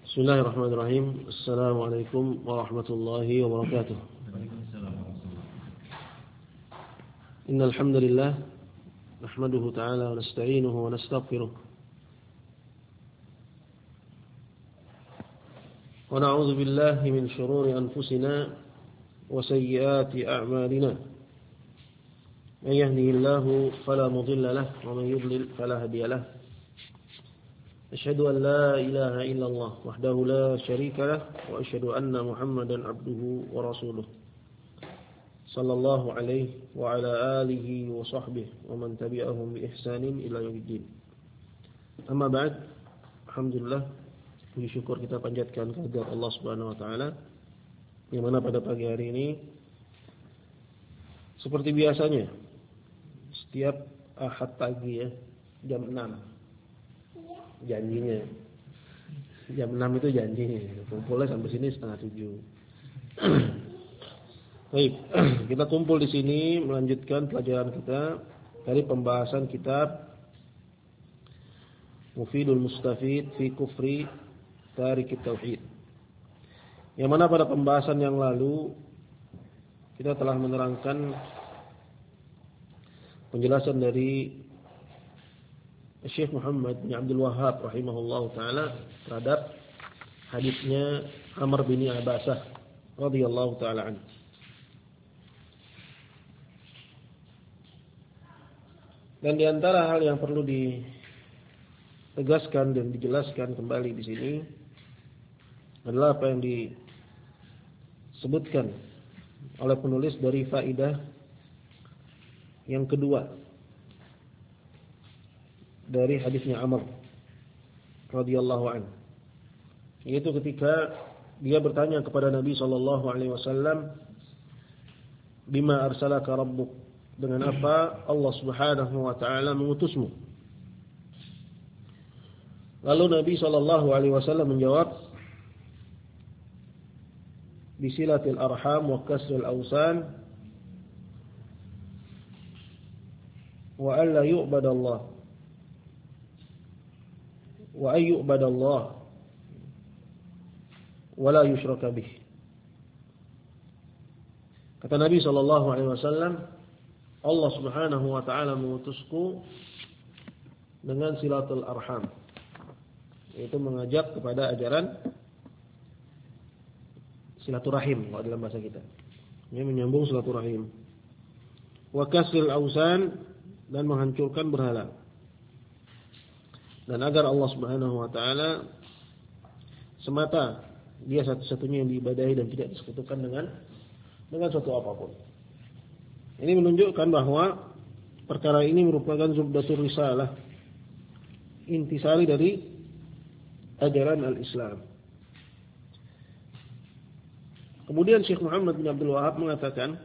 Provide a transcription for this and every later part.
Bismillahirrahmanirrahim. Assalamualaikum warahmatullahi wabarakatuh. Innal hamdalillah nahmaduhu ta'ala wa nasta'inuhu wa nastaghfiruh. Wa na'udzu billahi min shururi anfusina wa sayyiati a'malina. Man yahdihillahu fala mudilla lahu wa man yudlil fala hadiya lahu. أشهد أن لا إله إلا الله وحده لا شريك له وأشهد أن محمدا عبده ورسوله صلى الله عليه وعلى آله وصحبه ومن تبعهم بإحسان إلى يوم الدين. أما بعد, alhamdulillah, puji syukur kita panjatkan kehadirat Allah Subhanahu wa taala, yang mana pada pagi hari ini seperti biasanya setiap Ahad pagi ya, jam 6 janjinya. Jam 6 itu janjinya. Kumpulnya sampai sini 6:30. Baik, kita kumpul di sini melanjutkan pelajaran kita dari pembahasan kitab Mufidul Mustafid fi Kufri Tarikit Tauhid. Yang mana pada pembahasan yang lalu kita telah menerangkan penjelasan dari Syekh Muhammad bin Abdul Wahhab rahimahullahu taala terhadap hadisnya Amr bin Abasah radhiyallahu taala anhu. Dan di antara hal yang perlu ditegaskan dan dijelaskan kembali di sini adalah apa yang disebutkan oleh penulis dari faidah yang kedua dari hadisnya Amr radhiyallahu anhu, yaitu ketika dia bertanya kepada Nabi sallallahu alaihi wasallam, bima arsalaka rabbuk, dengan apa Allah Subhanahu wa taala mengutusmu. Lalu Nabi sallallahu alaihi wasallam menjawab, bisilatil arham wa kasril awsan wa alla yu'badallah wa ayyubadallah wa la yushraka bih. Kata Nabi sallallahu alaihi wasallam, Allah Subhanahu wa taala mengutusku dengan silatul arham, yaitu mengajak kepada ajaran silaturahim kalau dalam bahasa kita. Ini menyambung silaturahim. Wa kasril ausan, dan menghancurkan berhala. Dan agar Allah Subhanahu wa taala semata dia satu-satunya yang diibadahi dan tidak disekutukan dengan suatu apapun. Ini menunjukkan bahwa perkara ini merupakan zubdatur risalah, intisari dari ajaran al-Islam. Kemudian Syekh Muhammad bin Abdul Wahhab mengatakan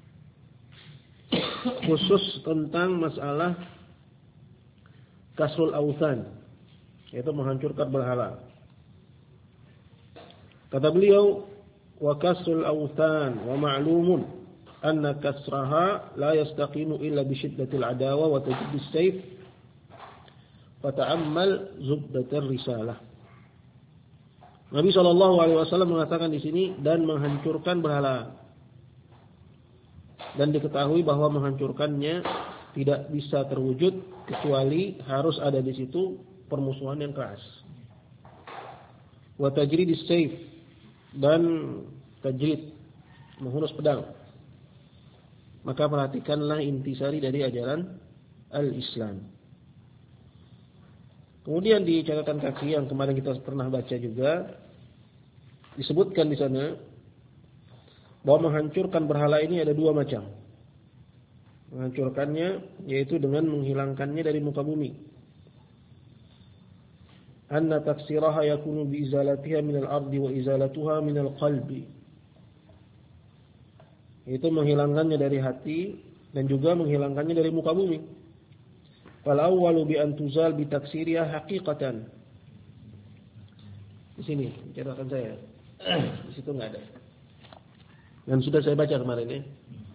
khusus tentang masalah kasrul awthan, yaitu menghancurkan berhala. Kata beliau, wa kasrul awthan wa ma'lumun anna kasraha la yastaqimu illa bi shiddatil adawa wa tajdidis sayf fa ta'ammal zubdatar risalah. Nabi sallallahu alaihi wasallam mengatakan di sini, dan menghancurkan berhala. Dan diketahui bahwa menghancurkannya tidak bisa terwujud kecuali harus ada di situ permusuhan yang keras. Wa tajridis sayf, dan tajrid, menghunus pedang. Maka perhatikanlah intisari dari ajaran al-Islam. Kemudian di catatan kaki yang kemarin kita pernah baca juga disebutkan di sana bahwa menghancurkan berhala ini ada dua macam. Menghancurkannya yaitu dengan menghilangkannya dari muka bumi. Anna taksiraha yakunu bi izalatiha minal ardi wa izalatuha minal qalbi. Itu menghilangkannya dari hati dan juga menghilangkannya dari muka bumi. Fal awwalu bi an tuzal bi taksiriha haqiqatan. Di sini catatan saya. Di situ enggak ada. Dan sudah saya baca kemarin ya.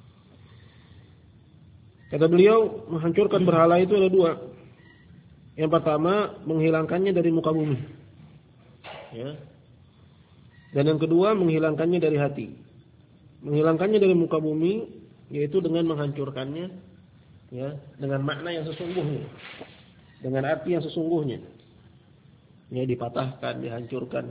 Kata beliau, menghancurkan berhala itu ada dua. Yang pertama, menghilangkannya dari muka bumi. Ya, Dan yang kedua, menghilangkannya dari hati. Menghilangkannya dari muka bumi, yaitu dengan menghancurkannya, ya, dengan makna yang sesungguhnya, dengan arti yang sesungguhnya, ya, dipatahkan, dihancurkan.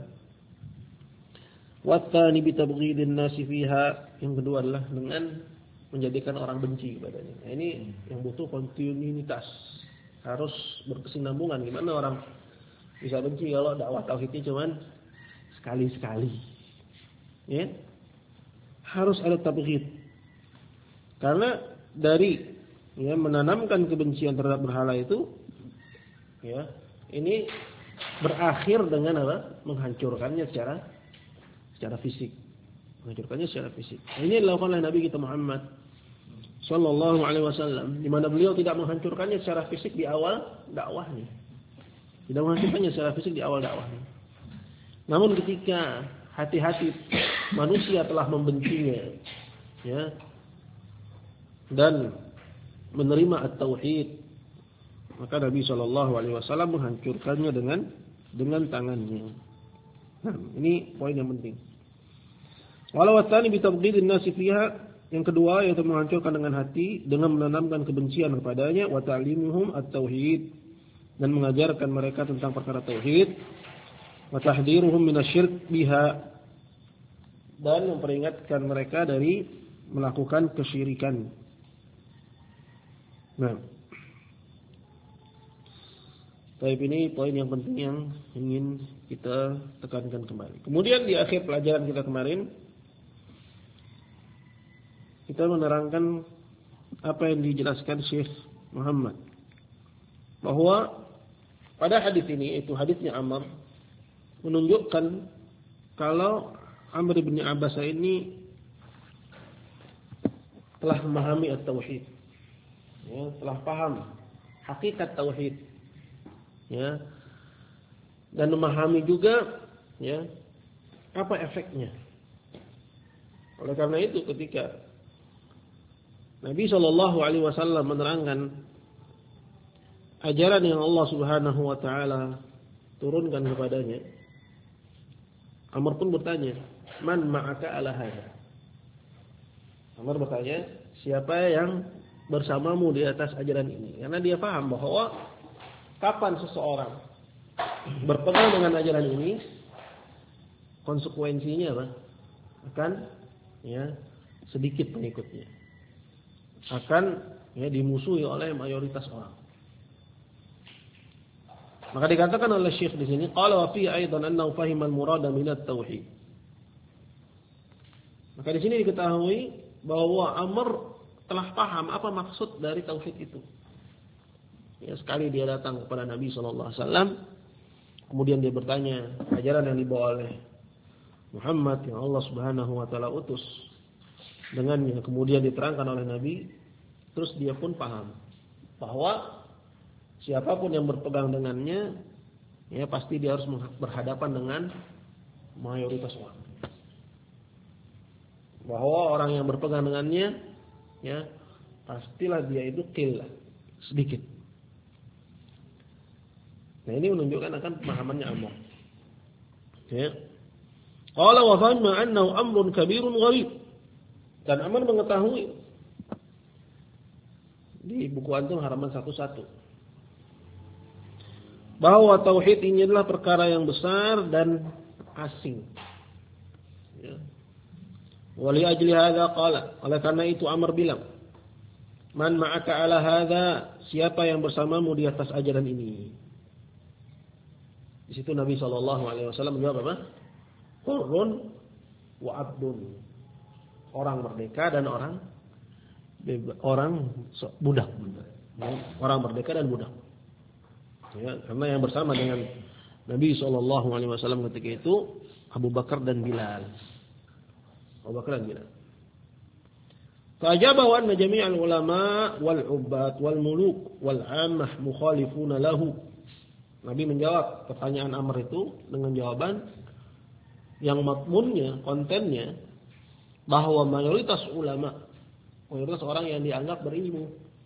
Wattani bitabghidin nasi fiha, yang kedua adalah dengan menjadikan orang benci kepadanya. Nah, ini yang butuh kontinuitas, harus berkesinambungan. Gimana orang bisa benci kalau dakwah tauhidnya cuman sekali-sekali, ya? Harus ada tabghid. Karena dari, ya, menanamkan kebencian terhadap berhala itu, ya, ini berakhir dengan apa? Menghancurkannya secara fisik. Menghancurkannya secara fisik. Nah, ini dilakukan oleh Nabi kita Muhammad sallallahu alaihi wasallam, di mana beliau tidak menghancurkannya secara fisik di awal dakwahnya. Tidak menghancurkannya secara fisik di awal dakwahnya. Namun ketika hati-hati manusia telah membencinya, ya, dan menerima at-tauhid, maka Nabi sallallahu alaihi wasallam menghancurkannya dengan tangannya. Nah, ini poin yang penting. Walau watani bitabghidin nasi fiha, yang kedua yaitu menghancurkan dengan hati dengan menanamkan kebencian kepadanya, wa ta'limuhum at-tauhid, dan mengajarkan mereka tentang perkara tauhid, wa tahdhiruhum minasy-syirk biha, dan memperingatkan mereka dari melakukan kesyirikan. Nah, baik, ini poin yang penting yang ingin kita tekankan kembali. Kemudian di akhir pelajaran kita kemarin, kita menerangkan apa yang dijelaskan Syekh Muhammad, bahwa pada hadis ini, itu hadisnya Amr, menunjukkan kalau Amr bin Abbas ini telah memahami at-tauhid, ya, telah paham hakikat tauhid, ya, dan memahami juga, ya, apa efeknya. Oleh karena itu, ketika Nabi sallallahu alaihi wasallam menerangkan ajaran yang Allah Subhanahu wa taala turunkan kepadanya, Amr pun bertanya, "Man ma'aka ala hadza?" Amr bertanya, siapa yang bersamamu di atas ajaran ini? Karena dia paham bahwa kapan seseorang berpegang dengan ajaran ini, konsekuensinya apa? Akan, ya, sedikit pengikutnya. Akan, ya, dimusuhi oleh mayoritas orang. Maka dikatakan oleh Syekh di sini, qala wa fi aidan annahu fahima al-murada min at-tauhid. Maka di sini diketahui bahwa Amr telah paham apa maksud dari tauhid itu. Ya, sekali dia datang kepada Nabi sallallahu alaihi wasallam, kemudian dia bertanya ajaran yang dibawa oleh Muhammad yang Allah Subhanahu wa taala utus dengannya, kemudian diterangkan oleh Nabi, terus dia pun paham bahwa siapapun yang berpegang dengannya, ya, pasti dia harus berhadapan dengan mayoritas orang. Bahwa orang yang berpegang dengannya, ya, pastilah dia itu qillah, sedikit. Nah, ini menunjukkan akan pemahamannya Amr. Ya. Qala wa fahima annahu amrun kabirun gharib. Dan Amr mengetahui di buku antum halaman 11 bahwa tauhid ini adalah perkara yang besar dan asing. Ya. Wali ajli hadza qala, oleh karena itu Amr bilang, "Man ma'aka ala hadza?" Siapa yang bersamamu di atas ajaran ini? Di situ Nabi sallallahu alaihi wasallam menjawab apa? Hurrun wa abdun. Orang merdeka dan orang budak. Orang merdeka dan budak. Ya, karena yang bersama dengan Nabi sallallahu alaihi wasallam ketika itu Abu Bakar dan Bilal. Abu Bakar dan Bilal. Fa'ajaba wa anna jami'al ulama wal 'ubbat wal muluk wal 'ammah mukhalifuna lahu. Nabi menjawab pertanyaan Amr itu dengan jawaban yang matmunnya, kontennya, bahwa mayoritas ulama, mayoritas orang yang dianggap berilmu,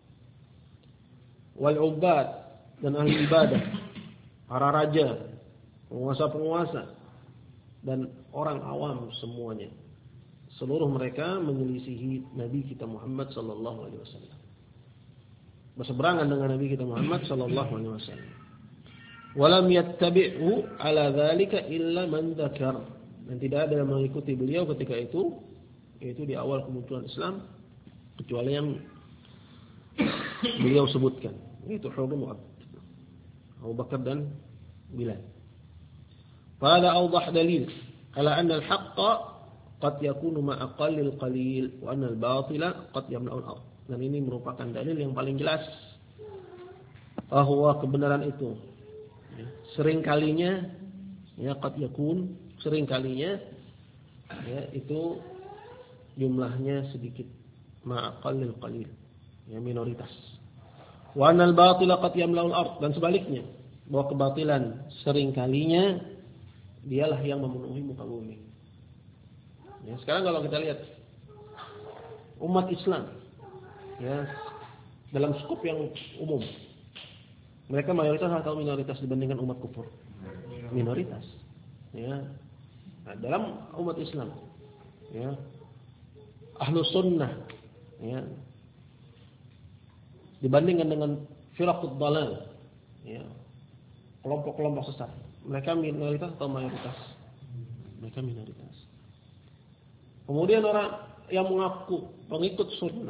wal 'ubbat, dan ahli ibadah, para raja, penguasa-penguasa, dan orang awam semuanya. Seluruh mereka menyelisihi Nabi kita Muhammad sallallahu alaihi wasallam. Berseberangan dengan Nabi kita Muhammad sallallahu alaihi wasallam. Walam yattabi'hu ala dzalika illa man dzakar. Dan tidak ada yang mengikuti beliau ketika itu, yaitu di awal kemunculan Islam, kecuali yang beliau sebutkan. Itu Hurun Abu Bakar dan Bilal. Fala awdah dalil ala anna al-haqqa qad yakunu ma'a aqallil qalil wa anna al-batila qad yamla'u al-ard. Dan ini merupakan dalil yang paling jelas bahwa kebenaran itu sering kalinya qad yakun, sering kalinya itu jumlahnya sedikit ma'a aqallil qalil, minoritas. Wa anna al-batila qad yamla'u al-ard, dan sebaliknya bahwa kebatilan sering kalinya dialah yang memenuhi muka bumi. Sekarang kalau kita lihat umat Islam, dalam skop yang umum, mereka mayoritas atau minoritas dibandingkan umat kufur? Minoritas. Nah, dalam umat Islam, ahlu sunnah, dibandingkan dengan firaqud dhalal, kelompok-kelompok sesat, mereka minoritas atau mayoritas? Mereka minoritas. Kemudian orang yang mengaku pengikut sunnah,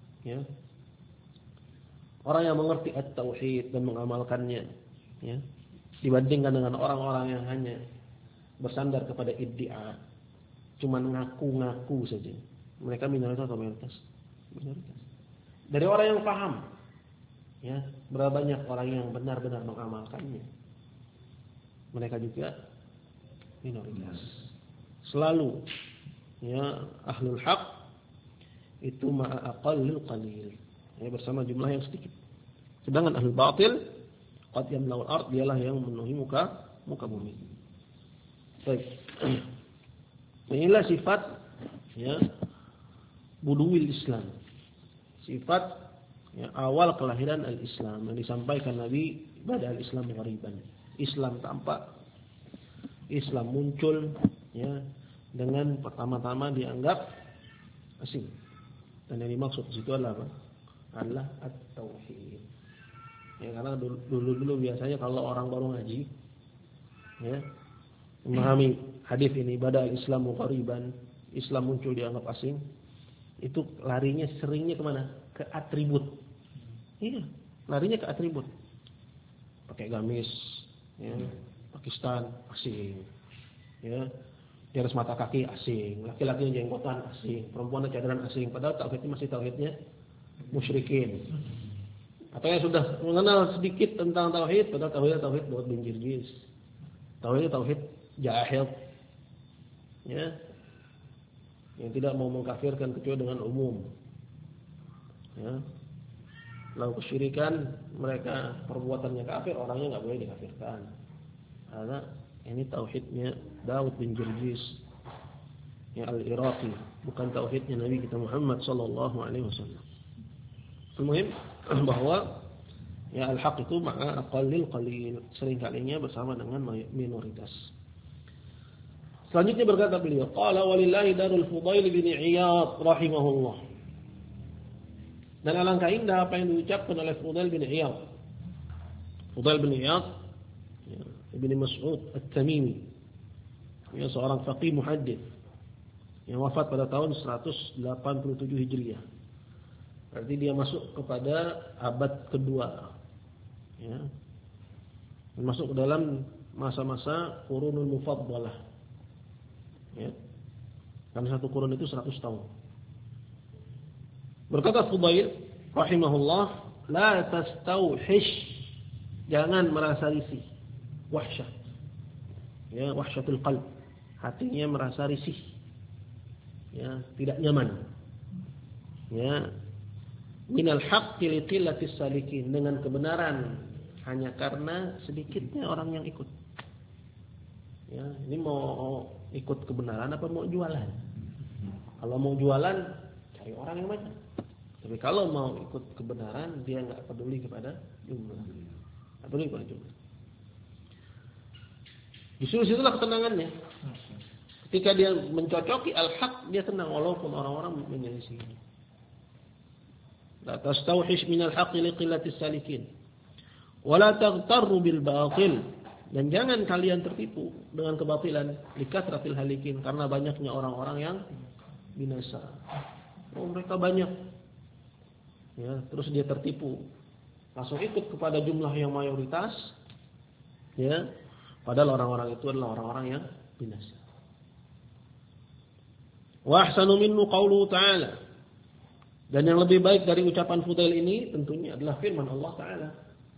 orang yang mengerti at-tauhid dan mengamalkannya, dibandingkan dengan orang-orang yang hanya bersandar kepada iddia, cuma ngaku-ngaku saja. Mereka minoritas atau mayoritas? Minoritas. Dari orang yang paham, berapa banyak orang yang benar-benar mengamalkannya, mereka juga minoritas. Selalu ahlul haq itu ma'a aqallil qalil, bersama jumlah yang sedikit. Sedangkan ahlul batil qad yamla'u al-ard, dialah yang memenuhi muka bumi. Baik. Inilah sifat buduwil Islam. Sifat awal kelahiran al-Islam yang disampaikan Nabi, bada al-Islam ghariban. Islam tampak, Islam muncul dengan pertama-tama dianggap asing. Dan yang dimaksud di situ adalah apa? Adalah at-tauhid. Karena dulu biasanya kalau orang baru ngaji, memahami hadis ini, bada al-Islamu ghariban, Islam muncul dianggap asing, itu larinya seringnya kemana? Ke atribut. Larinya ke atribut. Pakai gamis, Pakistan asing, di atas mata kaki asing, laki-laki yang jenggotan asing, perempuan yang cadaran asing, padahal tauhidnya masih tauhidnya musyrikin. Atau yang sudah mengenal sedikit tentang tauhid, padahal tauhidnya tauhid buat bin Jirjis, tauhidnya tauhid jahil, yang tidak mau mengkafirkan kecuali dengan umum. Lalu kesyirikan, mereka perbuatannya kafir, orangnya nggak boleh dikafirkan. Karena ini tauhidnya Daud bin Jirjis al-Iraqi, bukan tauhidnya Nabi kita Muhammad sallallahu alaihi wasallam. Al-muhim bahwa al-haq itu ma'a aqallil qalil, sering kalinya bersama dengan minoritas. Selanjutnya berkata beliau, qala walillahi darul Fudail bin Iyad rahimahullah. Dan alangkah indah apa yang diucapkan oleh Fudail bin Iyad. Fudail bin Iyad Ibn Mas'ud At-Tamimi, seorang faqih muhaddits yang wafat pada tahun 187 Hijriah. Berarti dia masuk kepada abad kedua, masuk ke dalam masa-masa Qurunul Mufaddalah, karena satu kurun itu 100 tahun. Berkata Fudail rahimahullah, la tastauhish, jangan merasa risih, wahsyah, wahsyatul qalb, hatinya merasa risih, tidak nyaman, minal haqqi li qillatis salikin, dengan kebenaran hanya karena sedikitnya orang yang ikut. Ini mau ikut kebenaran apa mau jualan? Kalau mau jualan, cari orang yang banyak. Tapi kalau mau ikut kebenaran, dia nggak peduli kepada jumlah, nggak peduli kepada jumlah. Justru situlah ketenangannya. Ketika dia mencocoki al-haq, dia tenang walaupun orang-orang menyelisihi. La tastawhish min al-haq li qillati salikin. Wa la taghtarru bil batil. Dan jangan kalian tertipu dengan kebatilan li kathratil halikin, karena banyaknya orang-orang yang binasa. Oh, mereka banyak. Ya, terus dia tertipu. Langsung ikut kepada jumlah yang mayoritas. Ya. Padahal orang-orang itu adalah orang-orang yang binasa. Wa ahsanu minhu qauluhu ta'ala. Dan yang lebih baik dari ucapan Fudail ini tentunya adalah firman Allah Ta'ala.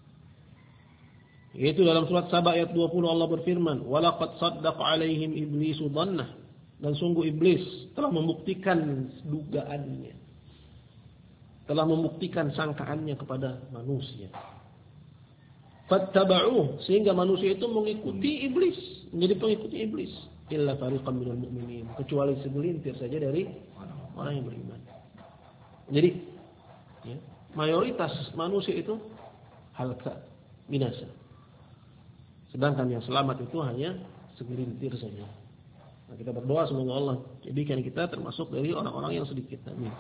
Yaitu dalam surat Saba ayat 20 Allah berfirman, "Wa laqad saddaqa 'alaihim iblisu dhannah." Dan sungguh iblis telah membuktikan dugaannya. Telah membuktikan sangkaannya kepada manusia. Fattaba'uh, sehingga manusia itu mengikuti iblis, menjadi pengikut iblis. Illa fariqan minal mu'minin, kecuali segelintir saja dari orang yang beriman. Jadi, ya, mayoritas manusia itu halka, binasa. Sedangkan yang selamat itu hanya segelintir saja. Nah, kita berdoa semoga Allah jadikan kita termasuk dari orang-orang yang sedikit. Amin.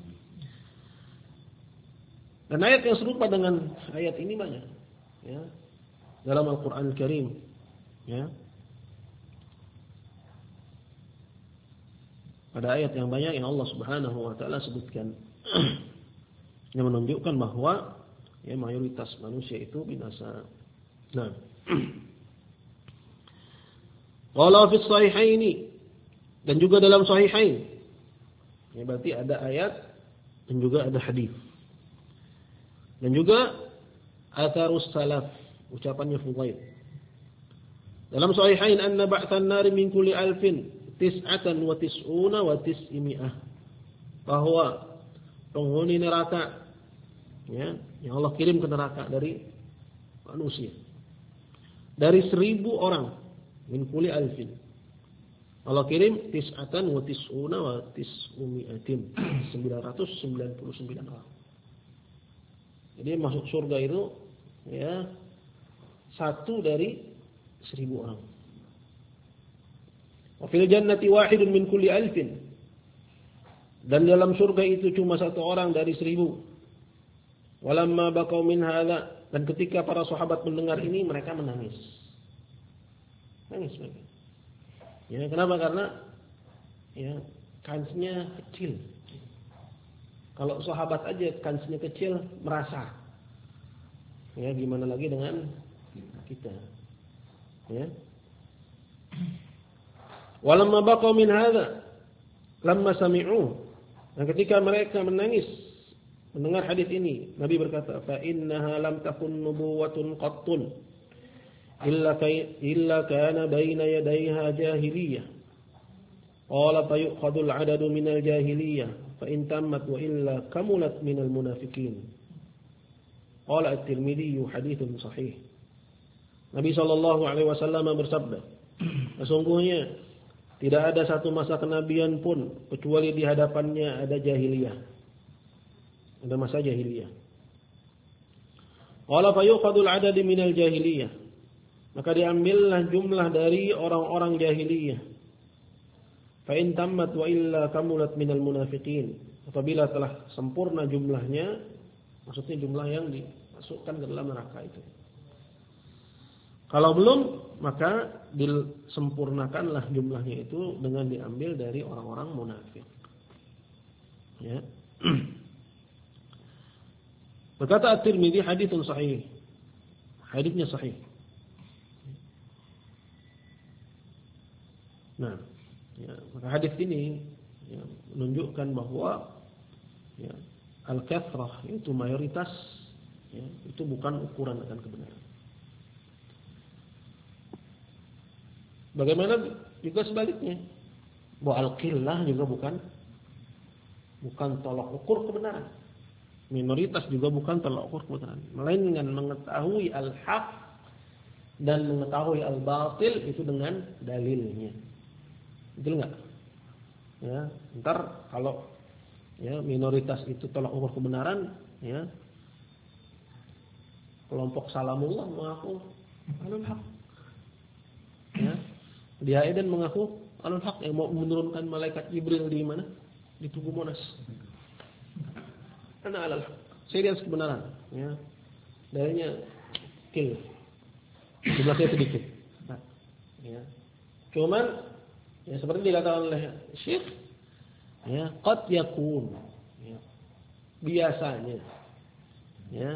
Dan ayat yang serupa dengan ayat ini banyak, ya, dalam Al-Quran Al-Karim, ya. Pada ayat yang banyak yang Allah Subhanahu wa taala sebutkan yang menunjukkan bahwa ya mayoritas manusia itu binasa. Nah, qala fi sahihaini, dan juga dalam sahihain. Ya, berarti ada ayat dan juga ada hadis. Dan juga atharus salaf, ucapannya Fudail. Dalam sahihain anna ba'than nari min kulli alfin tis'atan wa tis'una wa tis'imi'ah. Bahwa penghuni neraka, ya, yang Allah kirim ke neraka dari manusia. Dari 1000 orang, min kulli alfin. Allah kirim tis'atan wa tis'una wa tis'umi'atin. 999 orang. Jadi masuk surga itu ya 1 dari 1000 orang. Wa fil jannati wahidun min kulli alfin. Dan dalam surga itu cuma 1 orang dari 1000. Walamma baqau min hadza, dan ketika para sahabat mendengar ini mereka menangis. Nangis mereka. Ya, kenapa? Karena ya kansnya kecil. Kalau sahabat aja kansnya kecil merasa. Ya, gimana lagi dengan kita. Ya. Walamma baqau min hadza lamma sami'u. Dan ketika mereka menangis mendengar hadis ini, Nabi berkata, "Fa innaha lam takun nubuwatun qattun illa kana baina yadayha jahiliyah. Qala fa yuqadul 'adadu minal jahiliyah fa in tammat wa illa kamulat minal munafiqin." Qala At-Tirmidzi haditsun sahih. Nabi sallallahu alaihi wasallam bersabda, sesungguhnya tidak ada satu masa kenabian pun kecuali di hadapannya ada jahiliyah. Ada masa jahiliyah. Qala fa yuqadul 'adadu minal jahiliyah. Maka diambillah jumlah dari orang-orang jahiliyah. Fa in tammat wa illa kamulat minal munafiqin. Apabila telah sempurna jumlahnya, maksudnya jumlah yang dimasukkan ke dalam neraka itu. Kalau belum, maka disempurnakanlah jumlahnya itu dengan diambil dari orang-orang munafik. Ya. Berkata At-Tirmidzi haditsun sahih. Hadisnya sahih. Nah, ya, maka hadis ini ya, menunjukkan bahwa ya, al-kathrah itu mayoritas, ya, itu bukan ukuran akan kebenaran. Bagaimana juga sebaliknya, bahwa al-qillah juga bukan tolak ukur kebenaran. Minoritas juga bukan tolak ukur kebenaran. Melainkan mengetahui al-haq dan mengetahui al-batil itu dengan dalilnya. Betul enggak? Ya, ntar kalau ya minoritas itu tolak ukur kebenaran, ya kelompok Salamullah mengaku alul haq. Ya, dia Aiden mengaku Alul Haq yang mau menurunkan malaikat Jibril di mana? Di Tugu Monas. Ana alal haq. Saya di atas kebenaran, ya. Darinya kecil. Jumlahnya sedikit. Ya. Cuman ya seperti dikatakan oleh Syekh, ya, qad yakun, ya. Biasanya, ya,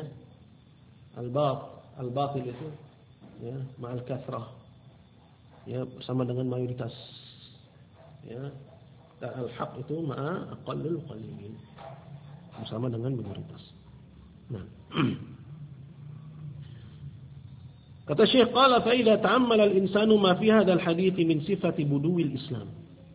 al-batil itu, ya, ma'al kathrah, ya, bersama dengan mayoritas, ya, dan al-haq itu ma'a aqallul qalilin, bersama dengan minoritas. Nah, kata Syekh, qala fa idza ta'ammala al-insanu ma fi hadzal hadits min sifati buduwil Islam.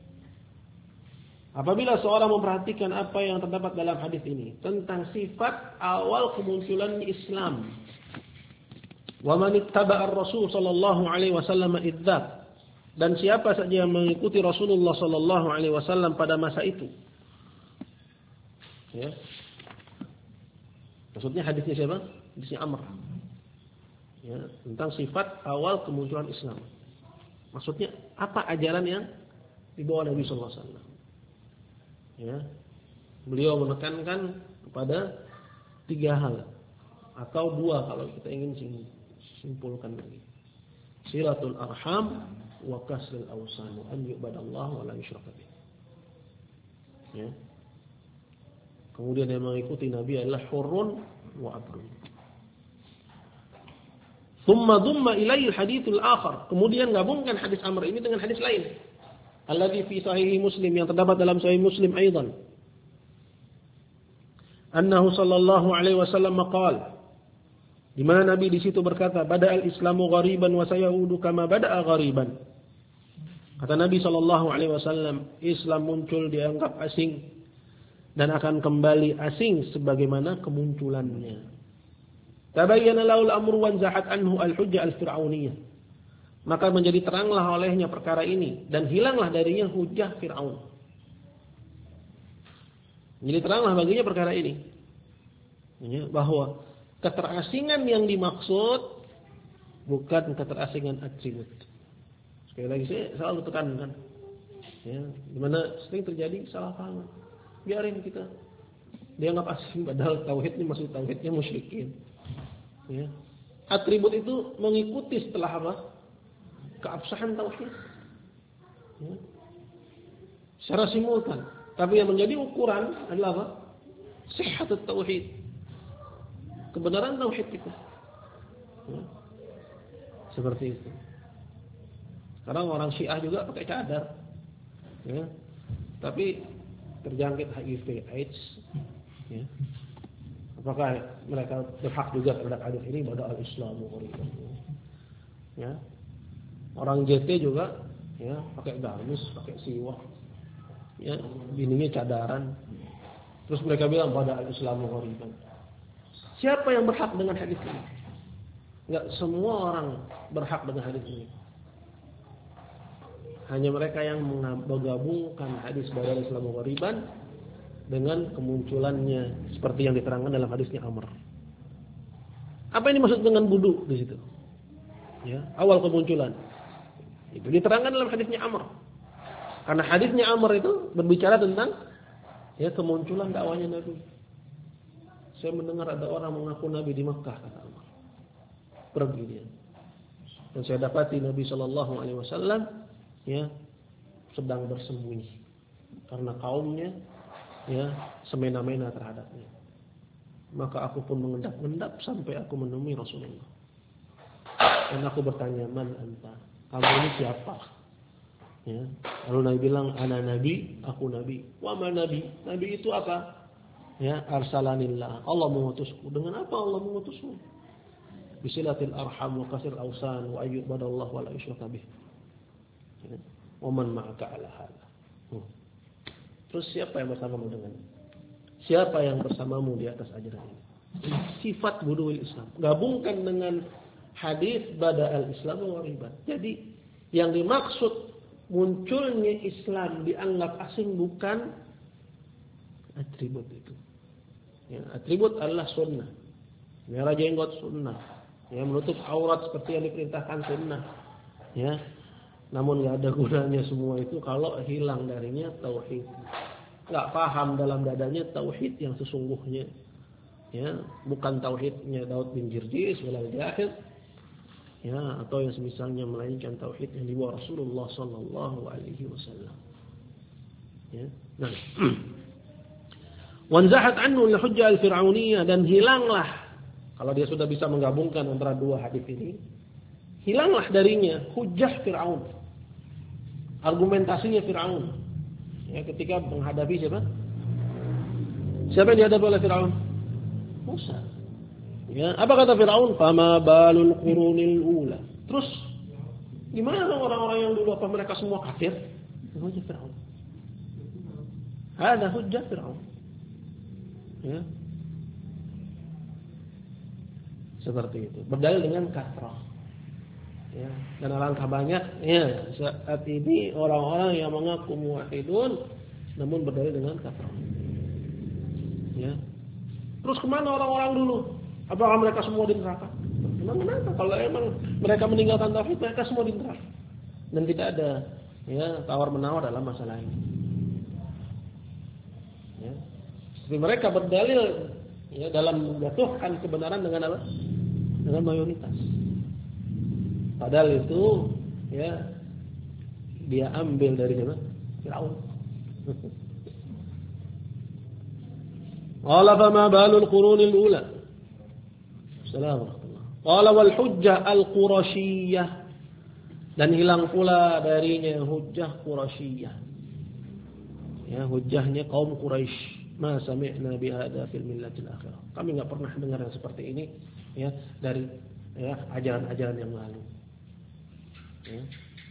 Apabila seorang memperhatikan apa yang terdapat dalam hadis ini tentang sifat awal kemunculan Islam. Wa man ittaba'a ar-rasul sallallahu alaihi wasallam idzak. Dan siapa saja yang mengikuti Rasulullah sallallahu alaihi wasallam pada masa itu. Ya. Maksudnya hadisnya siapa? Hadisnya Amr. Ya, tentang sifat awal kemunculan Islam. Maksudnya apa ajaran yang dibawa Nabi sallallahu alaihi wasallam? Ya. Beliau menekankan kepada 3 hal atau 2 kalau kita ingin simpulkan lagi. Silatul arham wa kasrul awsan wa an yu'badallahu wa la yushraka bih. Ya. Kemudian yang mengikuti Nabi adalah hurrun wa abrun. Thumma dhumma ilaihi haditsul akhar. Kemudian gabungkan hadis Amr ini dengan hadis lain. Alladzi fi sahih Muslim, yang terdapat dalam sahih Muslim aidan. Annahu sallallahu alaihi wasallam qala, di mana Nabi di situ berkata, bada'al Islamu ghariban wa sayaudu kama bada'a ghariban. Kata Nabi sallallahu alaihi wasallam, Islam muncul dianggap asing dan akan kembali asing sebagaimana kemunculannya. Tabayyana lahul amru wa zahat anhu al-hujjah al-fir'auniyah. Maka menjadi teranglah olehnya perkara ini dan hilanglah darinya hujah Fir'aun. Jadi teranglah baginya perkara ini, ya, bahwa keterasingan yang dimaksud bukan keterasingan atribut. Sekali lagi saya selalu tekankan, ya, di mana sering terjadi salah paham. Biarin kita dianggap asing padahal tauhidnya masih tauhidnya musyrikin. Ya. Atribut itu mengikuti setelah apa? Keabsahan tauhid. Ya. Secara simultan. Tapi yang menjadi ukuran adalah apa? Sihhatut tauhid. Kebenaran tauhid itu. Ya. Seperti itu. Sekarang orang Syiah juga pakai cadar. Ya. Tapi terjangkit HIV AIDS. Ya. Apakah mereka berhak juga terhadap hadis ini pada al-Islamu ghariban? Ya. Orang JT juga, ya, pakai gamis, pakai siwak, ya, bininya cadaran. Terus mereka bilang pada al-Islamu ghariban. Siapa yang berhak dengan hadis ini? Enggak semua orang berhak dengan hadis ini. Hanya mereka yang menggabungkan hadis pada al-Islamu ghariban dengan kemunculannya seperti yang diterangkan dalam hadisnya Amr. Apa ini maksud dengan budu di situ? Ya, awal kemunculan. Itu diterangkan dalam hadisnya Amr. Karena hadisnya Amr itu berbicara tentang, ya, kemunculan dakwahnya Nabi. Saya mendengar ada orang mengaku Nabi di Makkah, kata Amr. Pergi dia. Dan saya dapati Nabi sallallahu alaihi wasallam, ya, sedang bersembunyi karena kaumnya, ya, semena-mena terhadapnya. Maka aku pun mengendap-endap sampai aku menemui Rasulullah. Dan aku bertanya, man anta? Kamu ini siapa? Ya. Lalu Nabi bilang, ana nabi, aku nabi. Wa ma nabi? Nabi itu apa? Ya, arsalanillah. Allah mengutusku. Dengan apa Allah mengutusmu? Bisilatil arham wa kasir awsan wa ayyubadallah wa la yushraka bih. Ya. Wa man ma'aka ala hadha. Terus siapa yang bersamamu dengan? Siapa yang bersamamu di atas ajaran ini? Sifat buduwil Islam. Gabungkan dengan hadis bada al-Islam wa ghariban. Jadi yang dimaksud munculnya Islam dianggap asing bukan atribut itu. Ya, atribut adalah sunnah. Merah jenggot sunnah. Ya, menutup aurat seperti yang diperintahkan sunnah. Ya. Namun nggak ada gunanya semua itu kalau hilang darinya tauhid. Nggak paham dalam dadanya tauhid yang sesungguhnya. Ya, bukan tauhidnya Daud bin Jirjis wal jahil. Ya, atau yang semisalnya melainkan tauhid yang dibawa Rasulullah sallallahu alaihi wasallam. Ya. Nah. Wanzahat anhu al-hujjah al-fir'auniyah, dan hilanglah, kalau dia sudah bisa menggabungkan antara dua hadis ini, hilanglah darinya hujjah Fir'aun. Argumentasinya Fir'aun. Ya, ketika menghadapi siapa? Siapa yang dihadapi oleh Fir'aun? Musa. Ya, apa kata Fir'aun? Fama balul qurunil ula. Terus gimana orang-orang yang dulu, apa mereka semua kafir? Hujjah Fir'aun. Ada hujjah Fir'aun. Ya. Seperti itu. Berdalil dengan kasrah. Ya, dan alangkah banyaknya saat ini orang-orang yang mengaku muwahhidun namun berdalil dengan kasrah. Ya. Terus kemana orang-orang dulu? Apakah mereka semua di neraka? Kenapa? Kalau emang mereka meninggalkan tauhid, mereka semua di neraka. Dan tidak ada ya tawar-menawar dalam masalah ini. Ya. Jadi mereka berdalil ya dalam menjatuhkan kebenaran dengan apa? Dengan mayoritas. Padahal itu ya dia ambil dari siapa? Fir'aun. Qala fama balul qurunil ula. Assalamualaikum. Qala wal hujjah al-qurasyiyah, dan hilang pula darinya hujjah Qurasyiyah. Ya, hujjahnya kaum Quraisy. Ma sami'na bi hadza fil millatil akhirah. Kami enggak pernah dengar yang seperti ini ya dari ya ajaran-ajaran yang lalu. Ya.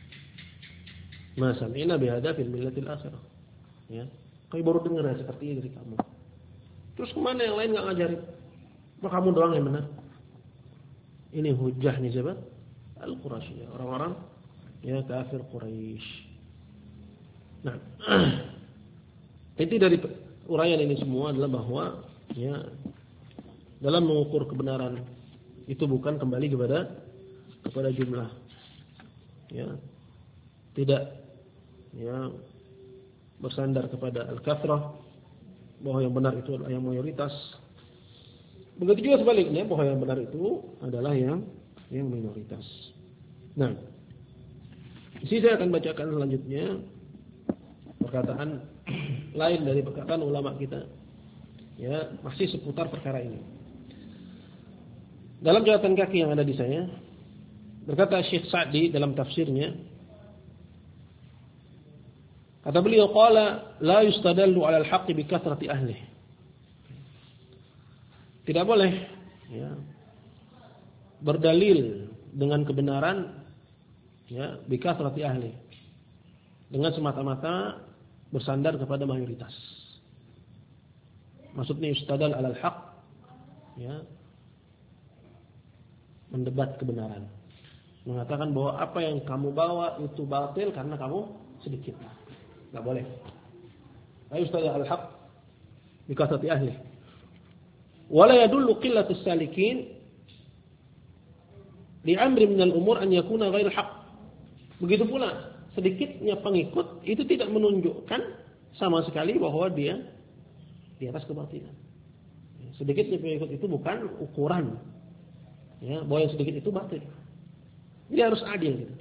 Ma sami'na bi hadza fil millatil akhirah. Ya. Kami baru dengar yang seperti ini dari kamu. Terus kemana yang lain enggak ngajarin? Maka kamu doang yang benar. Ini hujjahnya siapa? Al-Qurasyiyah, orang-orang ya kafir Quraisy. Nah, inti dari uraian ini semua adalah bahwa ya dalam mengukur kebenaran itu bukan kembali kepada jumlah. Ya. Tidak ya bersandar kepada al-kathrah bahwa yang benar itu adalah yang mayoritas. Begitu juga sebaliknya bahwa yang benar itu adalah yang minoritas. Nah, di sini saya akan bacakan selanjutnya perkataan lain dari perkataan ulama kita. Ya, masih seputar perkara ini. Dalam catatan kaki yang ada di saya, berkata Syekh Sa'di dalam tafsirnya, kata beliau, qala la yustadallu 'ala al-haqqi bi kathrati ahlihi. Tidak boleh ya, berdalil dengan kebenaran ya bi kathrati ahli, dengan semata-mata bersandar kepada mayoritas. Maksudnya istadal 'alal haq ya, mendebat kebenaran. Mengatakan bahwa apa yang kamu bawa itu batil karena kamu sedikit. Enggak boleh. La istadal 'alal haq bi kathrati ahli. Wala yadullu qillatus salikin li amri minal umur an yakuna ghairil haq. Begitu pula sedikitnya pengikut itu tidak menunjukkan sama sekali bahwa dia di atas kebatilan. Sedikitnya pengikut itu bukan ukuran ya bahwa yang sedikit itu batil. Jadi harus adil gitu.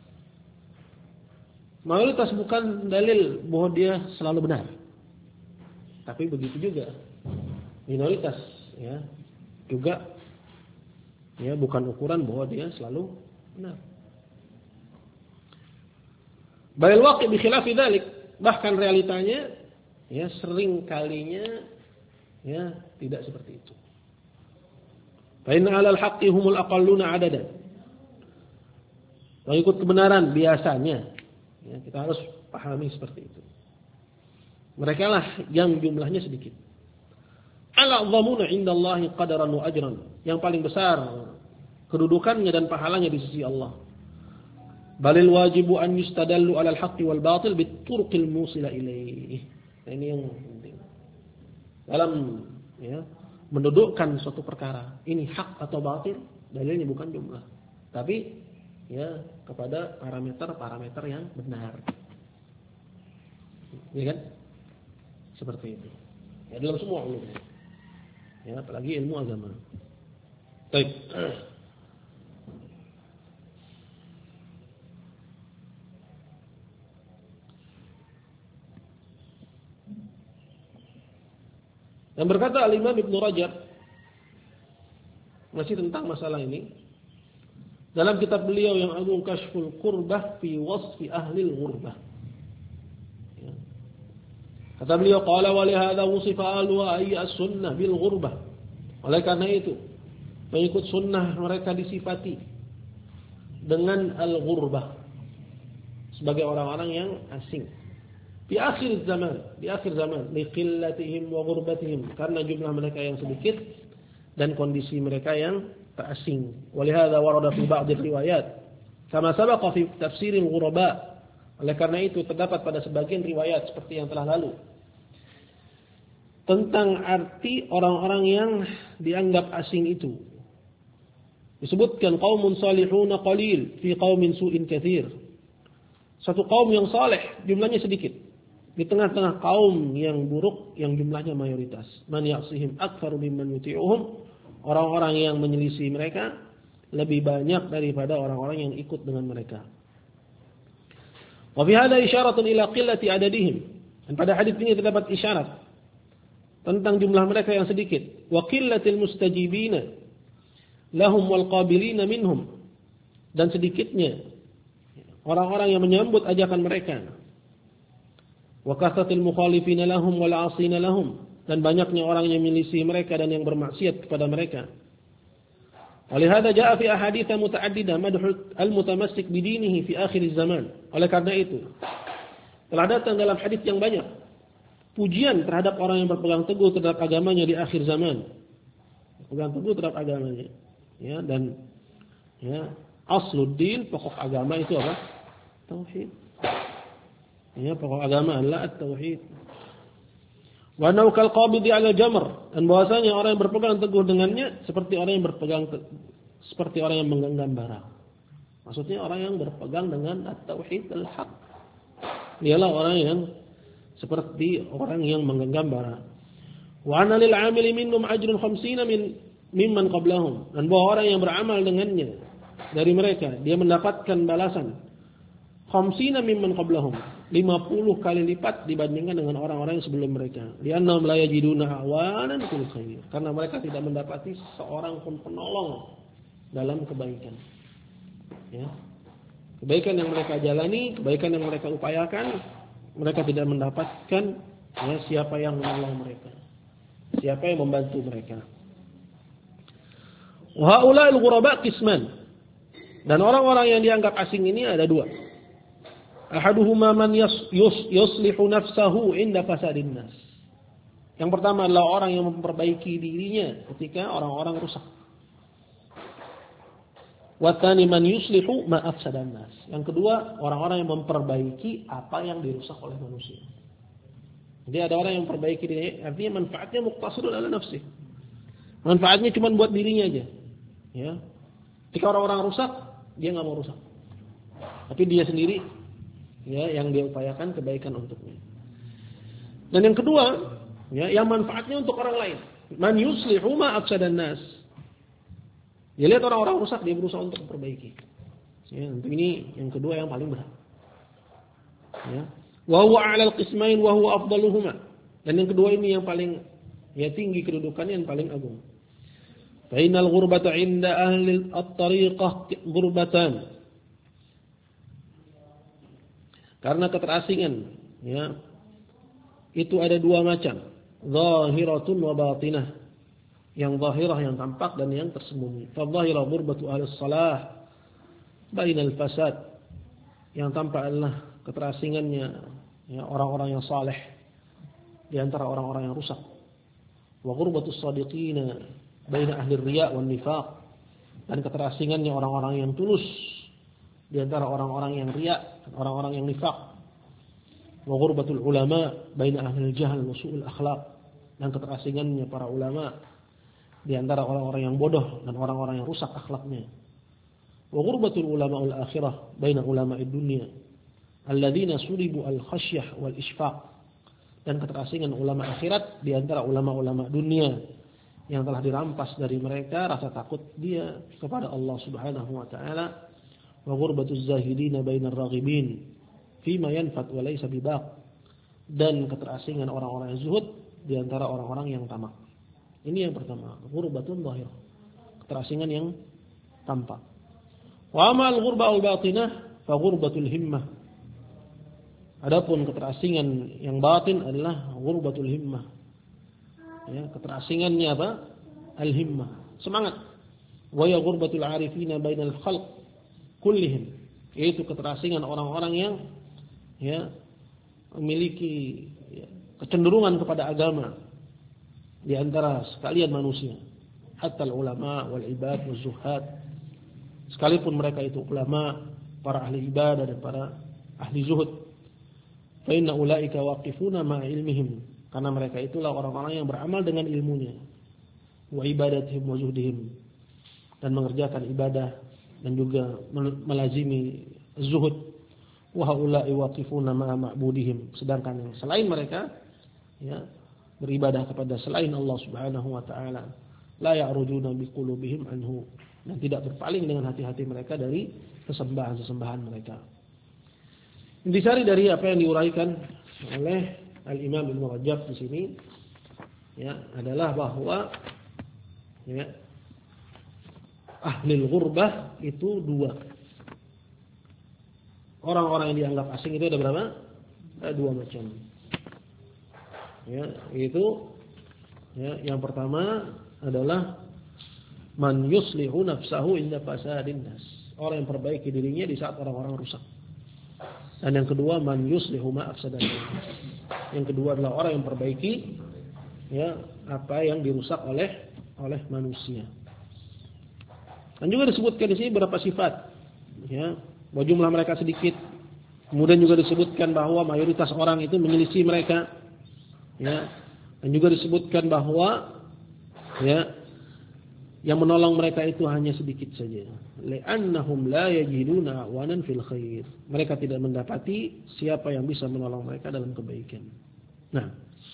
Mayoritas bukan dalil bahwa dia selalu benar. Tapi begitu juga minoritas ya juga ya bukan ukuran bahwa dia selalu benar. Bal waqi' bi khilafi dzalik, bahkan realitanya ya sering kalinya ya tidak seperti itu. Fa inna 'alal haqqi humul aqalluna 'adadan. Mengikut kebenaran biasanya ya kita harus pahami seperti itu. Mereka lah yang jumlahnya sedikit. Al-'azamuna 'indallahi qadaran wa ajran. Yang paling besar kedudukannya dan pahalanya di sisi Allah. Balil wajibu an yustadallu 'alal haqqi wal batil bituruqil musila ilaih. Nah, ini yang penting. Dalam ya mendudukkan suatu perkara, ini hak atau batil, dalilnya bukan jumlah, tapi ya kepada parameter-parameter yang benar. Ya kan? Seperti itu. Ya dalam semua ilmu. Ya, apalagi ilmu agama. Baik. Dan berkata Al-Imam Ibn Rajab masih tentang masalah ini dalam kitab beliau yang agung Kashful Qurbah fi Wasfi Ahlil Ghurbah. Ya. Kata beliau qala wa li hadza wusifa al-wa'i as-sunnah bil ghurbah. Oleh karena itu pengikut sunnah mereka disifati dengan al-ghurbah sebagai orang-orang yang asing. Di akhir zaman, li qillatihim wa ghurbatihim, karena jumlah mereka yang sedikit dan kondisi mereka yang terasing. Walihada warada fi ba'd riwayat kama sabaqa fi tafsir al-ghuraba. Oleh karena itu terdapat pada sebagian riwayat seperti yang telah lalu tentang arti orang-orang yang dianggap asing itu. Disebutkan qaumun salihuna qalil fi qaumin su'in katsir. Satu kaum yang saleh jumlahnya sedikit di tengah-tengah kaum yang buruk yang jumlahnya mayoritas. Man ya'sihim aktsaru mimman yuti'uhum. Orang-orang yang menyelisih mereka lebih banyak daripada orang-orang yang ikut dengan mereka. Wa fi hadha isyaratun ila qillati adadihim. Dan pada hadis ini terdapat isyarat tentang jumlah mereka yang sedikit. Wa qillatil mustajibina lahum wal qabilina minhum. Dan sedikitnya orang-orang yang menyambut ajakan mereka. Wa kathratil mukhalifina lahum wal 'asina lahum. Dan banyaknya orang yang menyelisih mereka dan yang bermaksiat kepada mereka. Walihada jaa fi ahadits muta'addidah madhul al-mutamassik bidinihi fi akhir zaman. Oleh karena itu telah datang dalam hadis yang banyak pujian terhadap orang yang berpegang teguh terhadap agamanya di akhir zaman. Berpegang teguh terhadap agamanya. Ya, dan ya, asluddin, pokok agama itu apa? Tauhid. Ya, pokok agama adalah at-tauhid. Wa annahu kal qabidi 'ala jamr, dan bahwasanya orang yang berpegang teguh dengannya seperti orang yang seperti orang yang menggenggam bara. Maksudnya orang yang berpegang dengan at-tauhid al-haq. Dialah orang yang seperti orang yang menggenggam bara. Wa anna lil 'amili minhum ajrun 50 mimman qablahum, dan bahwa orang yang beramal dengannya dari mereka dia mendapatkan balasan 50 mimman qablahum, 50 kali lipat dibandingkan dengan orang-orang yang sebelum mereka. Li'annahum la yajiduna awanan fil khair, karena mereka tidak mendapati seorang pun penolong dalam kebaikan. Ya. Kebaikan yang mereka jalani, kebaikan yang mereka upayakan, mereka tidak mendapatkan ya, siapa yang menolong mereka, siapa yang membantu mereka. Wa haula'il ghuraba qisman. Dan orang-orang yang dianggap asing ini ada dua. Ahaduhuma man yuslihu nafsahu inda fasadin nas. Yang pertama adalah orang yang memperbaiki dirinya ketika orang-orang rusak. Wa tsani man yuslihu ma afsadan nas. Yang kedua, orang-orang yang memperbaiki apa yang dirusak oleh manusia. Jadi ada orang yang memperbaiki dirinya, artinya manfaatnya muqtasidun ala nafsi. Manfaatnya cuma buat dirinya aja. Ya. Ketika orang-orang rusak, dia enggak mau rusak. Tapi dia sendiri ya yang dia upayakan kebaikan untuknya. Dan yang kedua, ya yang manfaatnya untuk orang lain. Man yuslihu ma afsadan nas. Dia lihat orang-orang rusak, dia berusaha untuk memperbaiki. Ya, untuk ini yang kedua yang paling berat. Ya. Wa huwa 'ala al-qismain wa huwa afdaluhuma. Dan yang kedua ini yang paling ya tinggi kedudukannya, yang paling agung. Fa innal ghurbata 'inda ahli at-tariqah ghurbatan. Karena keterasingan, ya, itu ada dua macam, zahiratun wa batinah. Yang zahirah yang tampak dan yang tersembunyi. Fadhahirah ghurbatu ahli shalah bainal fasad. Yang tampak adalah keterasingannya ya, orang-orang yang saleh di antara orang-orang yang rusak. Wa ghurbatus shadiqina baina ahli riya' wan nifaq. Dan keterasingannya orang-orang yang tulus di antara orang-orang yang riya dan orang-orang yang nifaq. Wa ghurbatul ulama baina ahli al-jahl wa su'ul akhlaq. Dan keterasingannya para ulama di antara orang-orang yang bodoh dan orang-orang yang rusak akhlaknya. Wa ghurbatul ulama'ul akhirah baina ulama'id dunya alladzina sulibu al-khasyah wal ishfaq. Dan keterasingan ulama akhirat di antara ulama-ulama dunia yang telah dirampas dari mereka rasa takut dia kepada Allah Subhanahu wa taala. Wa ghurbatuz zahidina bainar raghibin fima yanfat wa laysa bibaq. Dan keterasingan orang-orang yang zuhud di antara orang-orang yang tamak. Ini yang pertama, ghurbatun zahirah. Keterasingan yang tampak. Wa amal ghurbatul batinah fa ghurbatul himmah. Adapun keterasingan yang batin adalah ghurbatul himmah. Ya, keterasingannya apa? Al-himmah, semangat. Wa ya ghurbatul arifina bainal khalq kullihim. Yaitu keterasingan orang-orang yang ya memiliki kecenderungan kepada agama di antara sekalian manusia. Hatta ulama wal ibad wal zuhad. Sekalipun mereka itu ulama, para ahli ibadah dan para ahli zuhud. Fa inna ulaika waqifuna ma ilmihim. Karena mereka itulah orang-orang yang beramal dengan ilmunya. Wa ibadatihim wa zuhdihim. Dan mengerjakan ibadah dan juga melazimi zuhud. Wa haula'i waqifuna ma ma'budihim. Sedangkan yang selain mereka ya beribadah kepada selain Allah Subhanahu wa taala, la ya'rujuna biqulubihim anhu. Dan tidak berpaling dengan hati-hati mereka dari sesembahan-sesembahan mereka. Intisari dari apa yang diuraikan oleh Al-Imam Ibnu Rajab di sini ya adalah bahwa ya ahlul ghurbah itu dua. Orang-orang yang dianggap asing itu ada berapa? Ada dua macam. Ya, itu ya, yang pertama adalah man yuslihu nafsahu inda fasadin nas. Orang yang perbaiki dirinya di saat orang-orang rusak. Dan yang kedua man yuslihu ma afsadan nas. Yang kedua adalah orang yang perbaiki ya apa yang dirusak oleh manusia. Dan juga disebutkan di sini beberapa sifat ya, bahwa jumlah mereka sedikit. Kemudian juga disebutkan bahwa mayoritas orang itu menyelisih mereka. Ya. Dan juga disebutkan bahwa ya yang menolong mereka itu hanya sedikit saja. Li'annahum la yajiduna awanan fil khair. Mereka tidak mendapati siapa yang bisa menolong mereka dalam kebaikan. Nah,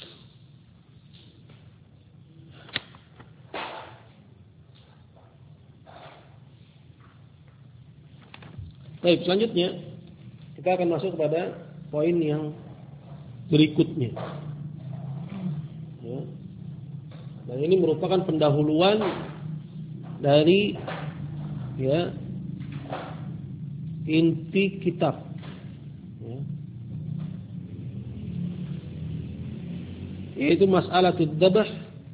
baik, selanjutnya kita akan masuk kepada poin yang berikutnya. Ya. Dan ini merupakan pendahuluan dari ya inti kitab. Ya. Yaitu mas'alatul dzabh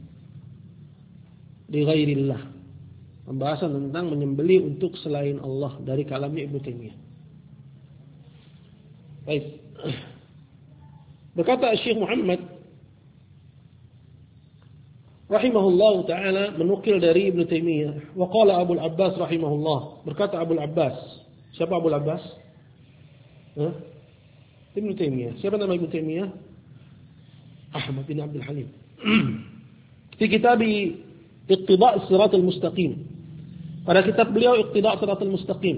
li ghairillah. Pembahasan tentang menyembelih untuk selain Allah dari kalamnya Ibnu Taimiyah. Baik. Berkata Syekh Muhammad rahimahullah ta'ala menukil dari Ibnu Taimiyah. Wa qala Abu al-Abbas rahimahullah. Berkata Abu al-Abbas. Siapa Abu al-Abbas? Ibnu Taimiyah. Siapa nama Ibnu Taimiyah? Ahmad bin Abdul Halim. Di kitab Iqtida' Siratal Mustaqim. Pada kitab beliau Iqtida' Siratal Mustaqim.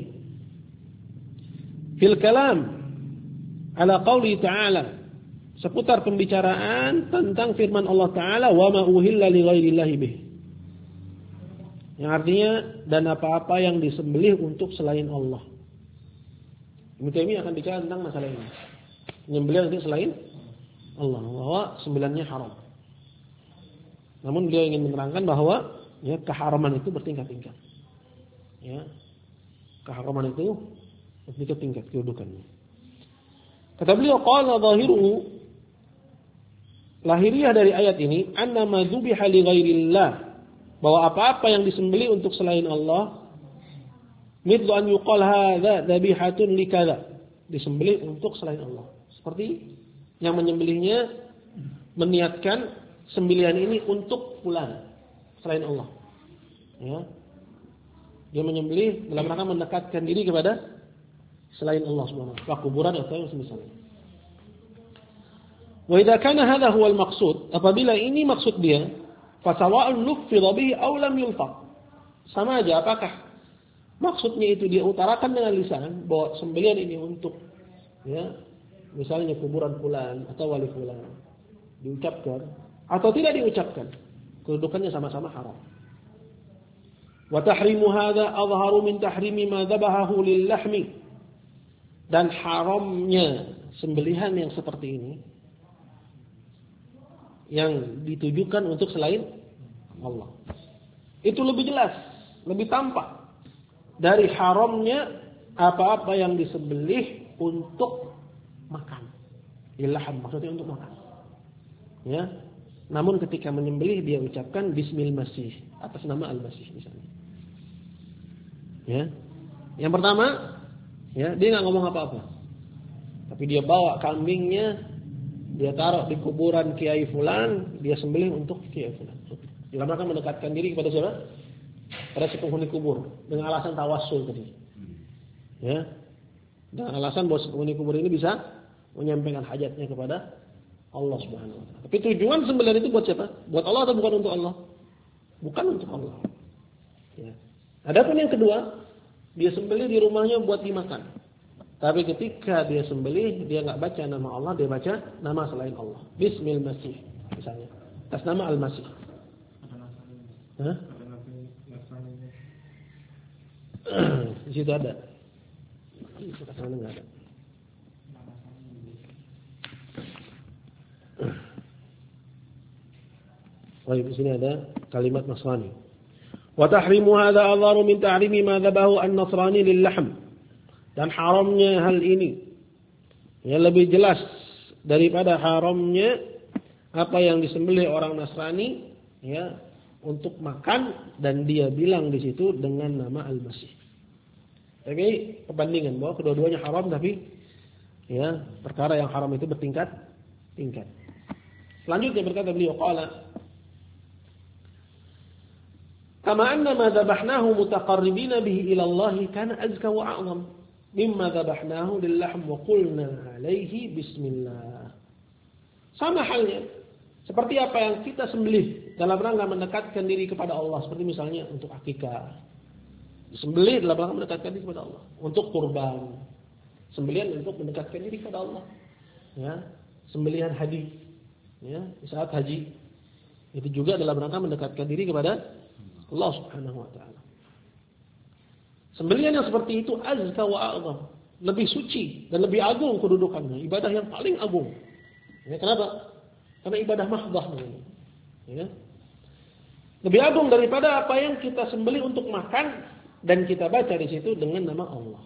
Fil kalam ala qauli ta'ala. Seputar pembicaraan tentang firman Allah Ta'ala wa ma uhilla li ghairillahi bih. Yang artinya dan apa-apa yang disembelih untuk selain Allah. Ibnu Taimiyah akan bicara tentang masalah ini. Menyembelih untuk selain Allah, bahwa sembilannya haram. Namun beliau ingin menerangkan bahwa ya keharaman itu bertingkat-tingkat. Ya. Keharaman itu bertingkat-tingkat kedudukannya. Kata beliau qala zahiruhu, lahiriah dari ayat ini anna ma dzubiha li ghairillah, bahwa apa-apa yang disembelih untuk selain Allah, mithlu an yuqal hadza dhabihatun likadza, disembelih untuk selain Allah. Seperti yang menyembelihnya meniatkan sembelihan ini untuk fulan selain Allah. Ya. Dia menyembelih dalam rangka mendekatkan diri kepada selain Allah Subhanahu wa taala, kuburan atau yang semisalnya. Wa idza kana hadha huwa al-maqsud, apabila ini maksud dia, fa sawa'un nuffidha bihi aw lam yulfaq. Sama aja apakah maksudnya itu dia utarakan dengan lisan bahwa sembelihan ini untuk ya misalnya kuburan fulan atau wali fulan, diucapkan atau tidak diucapkan, kedudukannya sama-sama haram. Wa tahrimu hadza adharu min tahrimi ma dhabahahu lil lahmi. Dan haramnya sembelihan yang seperti ini yang ditujukan untuk selain Allah. Itu lebih jelas, lebih tampak dari haramnya apa-apa yang disembelih untuk makan. Ilham maksudnya untuk makan. Ya. Namun ketika menyembelih dia ucapkan Bismil Masih atas nama Al-Masih misalnya. Ya. Yang pertama, ya, dia enggak ngomong apa-apa. Tapi dia bawa kambingnya, dia taruh di kuburan Kiai fulan, dia sembelih untuk Kiai fulan. Dalam rangka mendekatkan diri kepada siapa? Pada si penghuni kubur dengan alasan tawassul tadi. Ya. Dengan alasan bahwa si penghuni kubur ini bisa menyampaikan hajatnya kepada Allah Subhanahu wa taala. Tapi tujuan sembelihan itu buat siapa? Buat Allah atau bukan untuk Allah? Bukan untuk Allah. Ya. Adapun yang kedua, dia sembelih di rumahnya buat dimakan. Tapi ketika dia sembelih, dia enggak baca nama Allah, dia baca nama selain Allah. Bismil Masih misalnya. Atas nama Al-Masih. Hah? Di situ ada. Di sebelah sana enggak ada. Baik, di sini ada kalimat Nasrani. Wa tahrimu hadza adharu min tahrimi ma dhabahu an-Nasrani lil-lahm. Dan haramnya hal ini yang lebih jelas daripada haramnya apa yang disembelih orang Nasrani ya untuk makan, dan dia bilang di situ dengan nama Al-Masih. Tapi perbandingan bahwa kedua-duanya haram, tapi ya perkara yang haram itu bertingkat-tingkat. Selanjutnya berkata beliau qala kama anna ma dhabahnahu mutaqarribina bihi ila Allah kana azka wa a'zam mimma dhabahnahu lil-lahm wa qulna alaihi bismillah. Sama halnya seperti apa yang kita sembelih dalam rangka mendekatkan diri kepada Allah, seperti misalnya untuk akikah. Sembelih dalam rangka mendekatkan diri kepada Allah. Untuk kurban, sembelihan untuk mendekatkan diri kepada Allah. Ya, sembelihan haji, ya, di saat haji itu juga dalam rangka mendekatkan diri kepada Allah Subhanahu wa taala. Sembelihan yang seperti itu azka wa a'zam, lebih suci dan lebih agung kedudukannya, ibadah yang paling agung. Ya, kenapa? Karena ibadah mahdzah ini. Ya. Lebih agung daripada apa yang kita sembelih untuk makan dan kita baca di situ dengan nama Allah.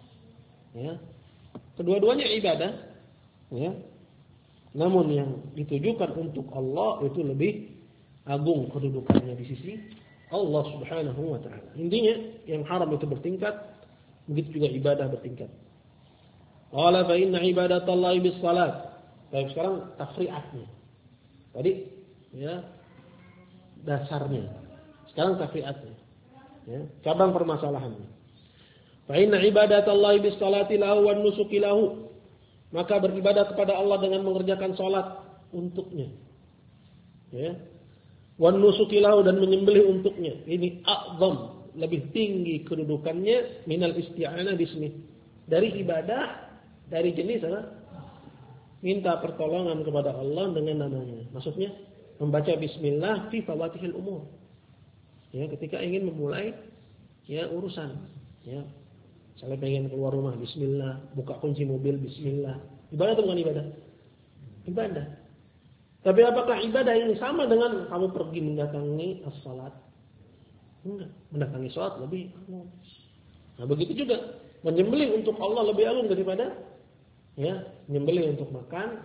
Ya. Kedua-duanya ibadah, ya. Namun yang ditujukan untuk Allah itu lebih agung kedudukannya di sisi Allah Subhanahu wa taala. Intinya yang haram itu bertingkat, begitu juga ibadah bertingkat. Qala fa inna ibadatallahi bis salat. Baik, sekarang tafri'atnya. Tadi ya dasarnya. Sekarang tafri'atnya. Ya, cabang permasalahannya. Fa inna ibadatallahi bis salati lahu wan nusuki lahu. Maka beribadah kepada Allah dengan mengerjakan salat untuknya. Ya. Wan nusuki lahu, dan menyembelih untuknya. Ini a'zam, lebih tinggi kedudukannya minal isti'anah bismi. Dari ibadah, dari jenis apa? Minta pertolongan kepada Allah dengan namanya. Maksudnya membaca bismillah fi fawatihil umur. Ya, ketika ingin memulai ya urusan, ya. Misalnya pengen keluar rumah bismillah, buka kunci mobil bismillah. Ibadah atau bukan ibadah? Ibadah. Tapi apakah ibadah ini sama dengan kamu pergi mendatangi as-salat? Enggak, mendatangi salat lebih agung. Nah, begitu juga menyembelih untuk Allah lebih agung daripada ya, menyembelih untuk makan.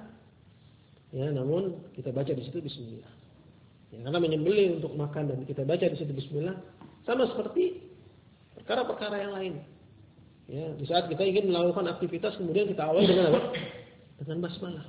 Ya, namun kita baca di situ bismillah. Ya, karena menyembelih untuk makan dan kita baca di situ bismillah sama seperti perkara-perkara yang lain. Ya, di saat kita ingin melakukan aktivitas kemudian kita awali dengan apa? Dengan basmalah.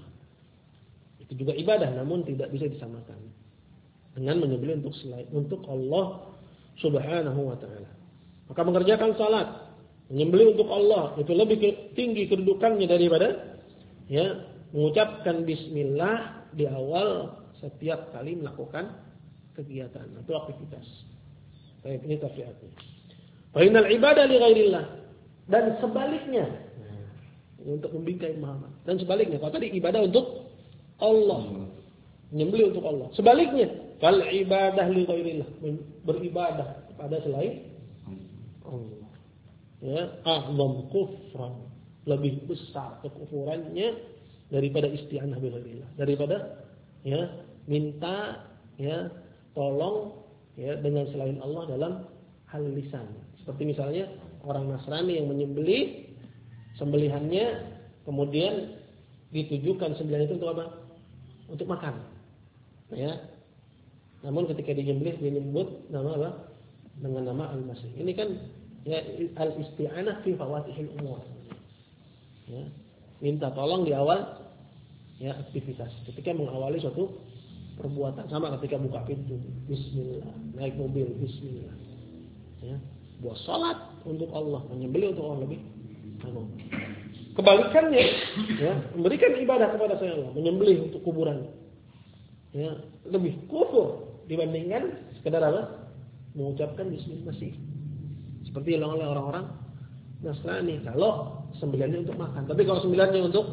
Itu juga ibadah, namun tidak bisa disamakan dengan menyembelih untuk Allah Subhanahu wa taala. Maka mengerjakan salat, menyembelih untuk Allah itu lebih tinggi kedudukannya daripada ya mengucapkan bismillah di awal setiap kali melakukan kegiatan atau aktivitas. Baik, ini tafsirnya. Fa innal ibadah li ghairillah. Dan sebaliknya, untuk membingkai Muhammad. Dan sebaliknya, kalau tadi ibadah untuk Allah, menyembelih untuk Allah. Sebaliknya, fal ibadah li ghairillah, beribadah kepada selain Allah. Ya, a'zam kufran, lebih besar kekufurannya daripada isti'anah bi ghairillah, daripada ya minta ya tolong ya dengan selain Allah dalam hal lisan. Seperti misalnya orang Nasrani yang menyembelih sembelihannya kemudian ditujukan sembelihan itu untuk apa? Untuk makan. Ya. Namun ketika disembelih dia menyebut nama apa? Dengan nama Al-Masih. Ini kan ya al-isti'anah fi fawatihil umur. Ya. Minta tolong di awal ya aktivitas. Ketika mengawali suatu perbuatan, sama ketika buka pintu, bismillah, naik mobil, bismillah. Ya. Buat salat untuk Allah, menyembelih untuk Allah lebih. Kebalikannya, ya, memberikan ibadah kepada selain Allah, menyembelih untuk kuburan, ya, lebih kufur dibandingkan sekedar apa? Mengucapkan bismillah masih. Seperti yang oleh orang-orang Nasrani, kalau sembelihannya untuk makan, tapi kalau sembelihannya untuk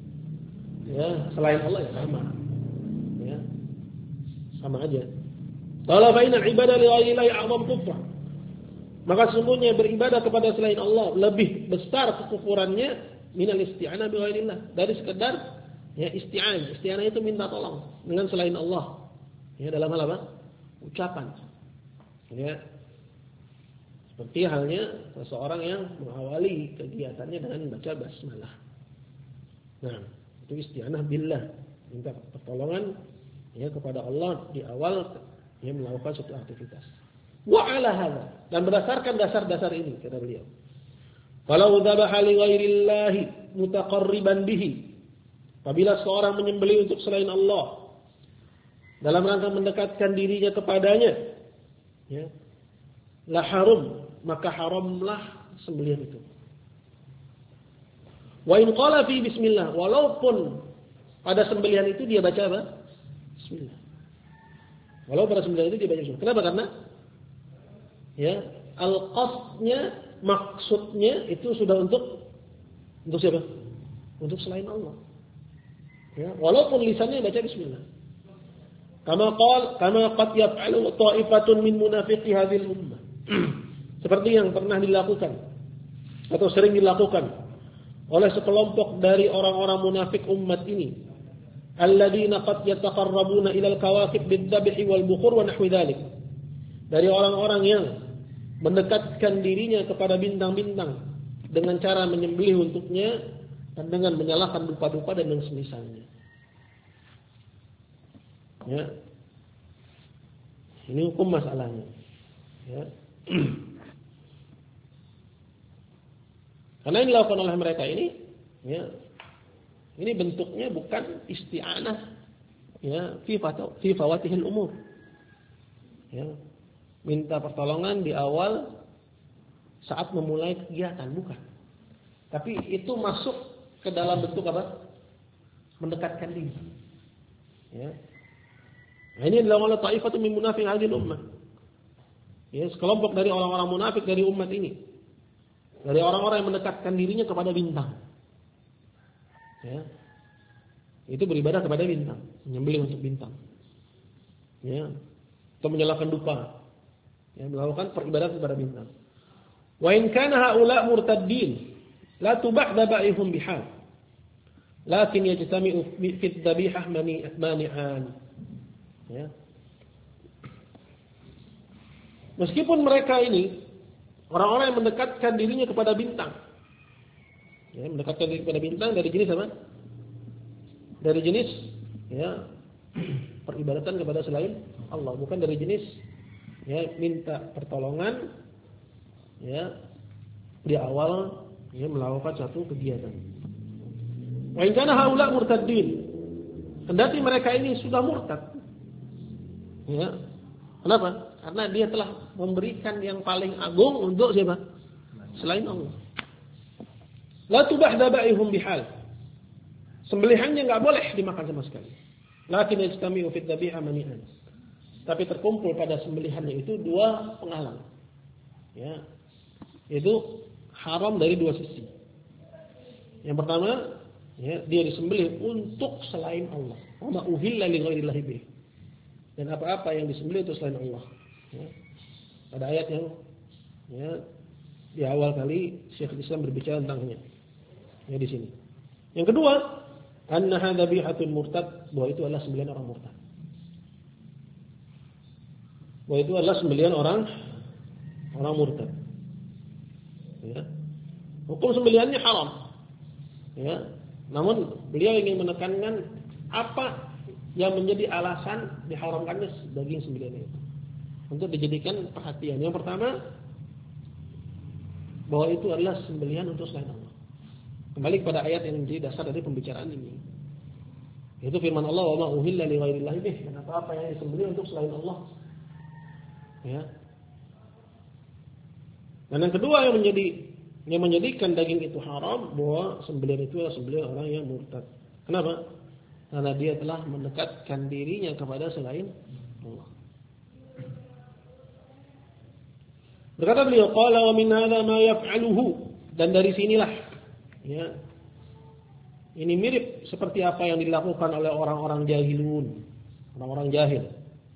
ya selain Allah ya sama, ya sama aja. Qala fa inna ibadah li ghairillah a'zam kufra. Maka sesungguhnya beribadah kepada selain Allah lebih besar kekufurannya minal isti'anah bi ghairillah, dari sekedar ya isti'anah. Isti'anah itu minta tolong dengan selain Allah. Ya dalam hal apa? Ucapan. Ya. Seperti halnya seseorang yang mengawali kegiatannya dengan membaca basmalah. Nah, itu isti'anah billah, minta pertolongan ya kepada Allah di awal ya melakukan suatu aktivitas. Wa ala hadza, dan berdasarkan dasar-dasar ini kata beliau, kalau dzabaha li ghairillahi mutaqarriban bihi, apabila seorang menyembelih untuk selain Allah dalam rangka mendekatkan dirinya kepadanya, ya, la harum, maka haramlah sembelihan itu. Wa in qala fi bismillah, walaupun pada sembelihan itu dia baca apa? Bismillah. Walau pada sembelihan itu dia baca bismillah. Kenapa? Karena ya, al-qasdnya, maksudnya itu sudah untuk siapa? Untuk selain Allah. Ya, walaupun lisannya baca bismillah. Kama qad yaf'alu ta'ifatun min munafiqi hadhil ummah. Seperti yang pernah dilakukan atau sering dilakukan oleh sekelompok dari orang-orang munafik umat ini. Alladzina qad yataqarrabuna ila al-kawakib bid-dhabhi wal bukhur wa nahwi dzalik. Dari orang-orang yang mendekatkan dirinya kepada bintang-bintang dengan cara menyembelih untuknya dan dengan menyalakan dupa-dupa dan yang semisalnya. Ya. Ini hukum masalahnya. Ya. Karena yang dilakukan oleh mereka ini, ya, ini bentuknya bukan isti'anah, ya, fi fawatihil umur. Ya. Minta pertolongan di awal saat memulai kegiatan, bukan. Tapi itu masuk ke dalam bentuk apa? Mendekatkan diri. Ya. Nah, ini adalah oleh ta'ifatun min munafiqin hadhil ummah. Ya, sekelompok dari orang-orang munafik dari umat ini. Dari orang-orang yang mendekatkan dirinya kepada bintang. Ya. Itu beribadah kepada bintang, menyembelih untuk bintang. Ya. Atau menyalakan dupa. Ya, melakukan peribadatan kepada bintang. Wa in kana haula murtaddin la tubah dabaihum bihal. Lakin yajtami'u fi dzabihah mani'an. Ya. Meskipun mereka ini orang-orang yang mendekatkan dirinya kepada bintang. Ya, mendekatkan diri kepada bintang dari jenis apa? Dari jenis ya peribadatan kepada selain Allah, bukan dari jenis ya minta pertolongan ya di awal ya melakukan satu kegiatan. Wa in kana haula murtaddin, kendati mereka ini sudah murtad. Ya. Kenapa? Karena dia telah memberikan yang paling agung untuk siapa? Selain Allah. La tubah dabaihum bihal. Sembelihannya enggak boleh dimakan sama sekali. Lakin yajtami'u fi dhabiha mani'an. Tapi terkumpul pada sembelihannya itu dua penghalang. Ya. Itu haram dari dua sisi. Yang pertama, ya, dia disembelih untuk selain Allah. Wa ma uhilla li ghairillahi bih. Dan apa-apa yang disembelih itu selain Allah. Ya. Ada ayat yang ya, di awal kali Syekhul Islam berbicara tentangnya. Ya di sini. Yang kedua, annaha dhabihatun murtad, bahwa itu adalah sembelihan orang murtad. Bahwa itu adalah sembelihan orang murtad. Ya. Hukum sembelihannya haram. Ya. Namun beliau ingin menekankan apa yang menjadi alasan diharamkannya daging sembelihan itu. Untuk dijadikan perhatian. Yang pertama, bahwa itu adalah sembelihan untuk selain Allah. Kembali kepada ayat yang menjadi dasar dari pembicaraan ini. Itu firman Allah, "Wa ma uhilla li ghairillahi bih." Dan apa-apa yang disembelih untuk selain Allah. Ya. Dan yang kedua yang menjadikan daging itu haram, bahwa sembelihan itu adalah sembelihan orang yang murtad. Kenapa? Karena dia telah mendekatkan dirinya kepada selain Allah. Berkata beliau, qala wa min hadza ma yaf'aluhu, dan dari sinilah ya, ini mirip seperti apa yang dilakukan oleh orang-orang jahilun, orang-orang jahil.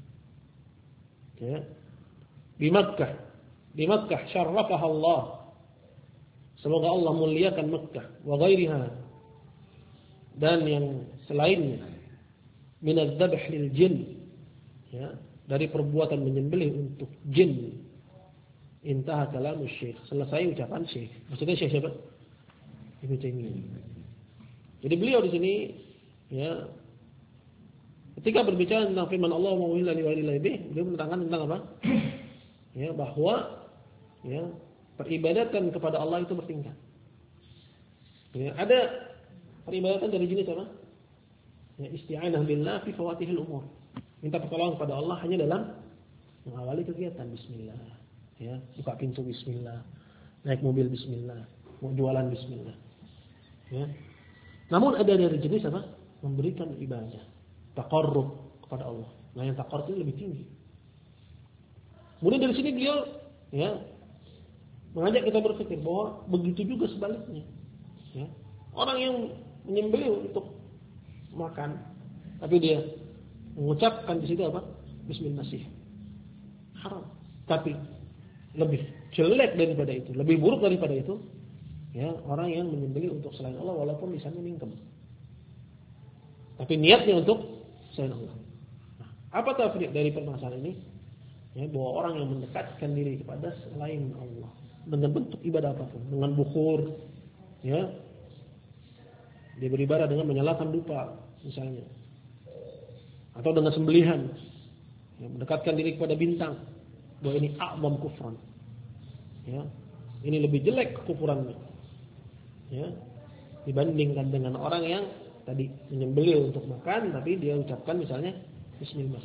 Ya. Di Makkah syarrafaha Allah. Semoga Allah muliakan Makkah wa ghairiha, dan yang selainnya min adz-dzabh lil jin, ya, dari perbuatan menyembelih untuk jin. Intaha kalamu Syekh, selesai ucapan Syekh. Maksudnya Syekh siapa? Ibnu Taimiyah. Jadi beliau di sini ya, ketika berbicara tentang firman Allah wa uhilla li ghairillahi bih, beliau menerangkan tentang apa? Ya, bahwa ya, peribadatan kepada Allah itu bertingkat. Ya, ada peribadatan dari jenis apa? Ya, isti'anah billah fi fawatihil umur. Minta pertolongan kepada Allah hanya dalam mengawali kegiatan. Bismillah. Ya, buka pintu bismillah. Naik mobil bismillah. Mau jualan bismillah. Ya. Namun ada dari jenis apa? Memberikan ibadah, taqarrub kepada Allah. Nah, yang taqarrub itu lebih tinggi. Kemudian dari sini beliau ya, mengajak kita berpikir bahwa begitu juga sebaliknya. Ya. Orang yang menyembelih untuk makan, tapi dia mengucapkan di situ apa? Bismillah, haram. Tapi lebih jelek daripada itu, lebih buruk daripada itu, ya, orang yang menyembelih untuk selain Allah walaupun lisannya mingkem, tapi niatnya untuk selain Allah. Nah, apa tafsir dari permasalahan ini? Ya, bahwa orang yang mendekatkan diri kepada selain Allah dengan bentuk ibadah apapun, dengan bukhur, ya, dia beribadah dengan menyalakan dupa misalnya, atau dengan sembelihan, ya, mendekatkan diri kepada bintang, bahwa ini a'zam kufran, ya, ini lebih jelek kekufurannya, ya, dibandingkan dengan orang yang tadi menyembelih untuk makan tapi dia ucapkan misalnya Bismillah.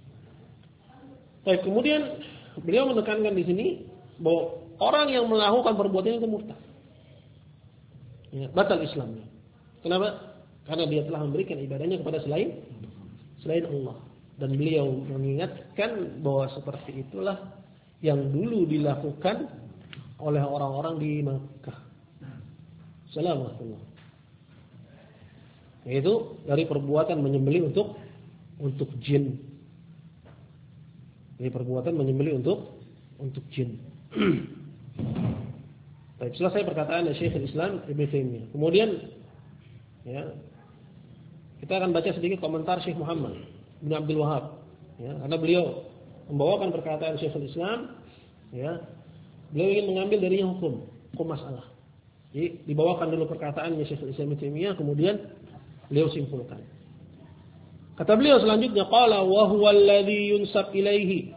Baik, kemudian beliau menekankan di sini bahwa orang yang melakukan perbuatan itu murtad, ya, batal Islamnya. Kenapa? Karena dia telah memberikan ibadahnya kepada selain Allah. Dan beliau mengingatkan bahwa seperti itulah yang dulu dilakukan oleh orang-orang di Makkah. Assalamualaikum. Yaitu dari perbuatan menyembelih untuk jin. Dari perbuatan menyembelih untuk jin. Baik, selesai perkataan dari Syekhul Islam Ibnu Taimiyah. Kemudian ya, kita akan baca sedikit komentar Syekh Muhammad bin Abdul Wahab, ya, karena beliau membawakan perkataan Syekhul Islam, ya, beliau ingin mengambil darinya hukum masalah. Jadi dibawakan dulu perkataannya Syekhul Islam Ibnu Taimiyah, kemudian beliau simpulkan. Kata beliau selanjutnya, qala wa huwa alladhi yunsab ilaihi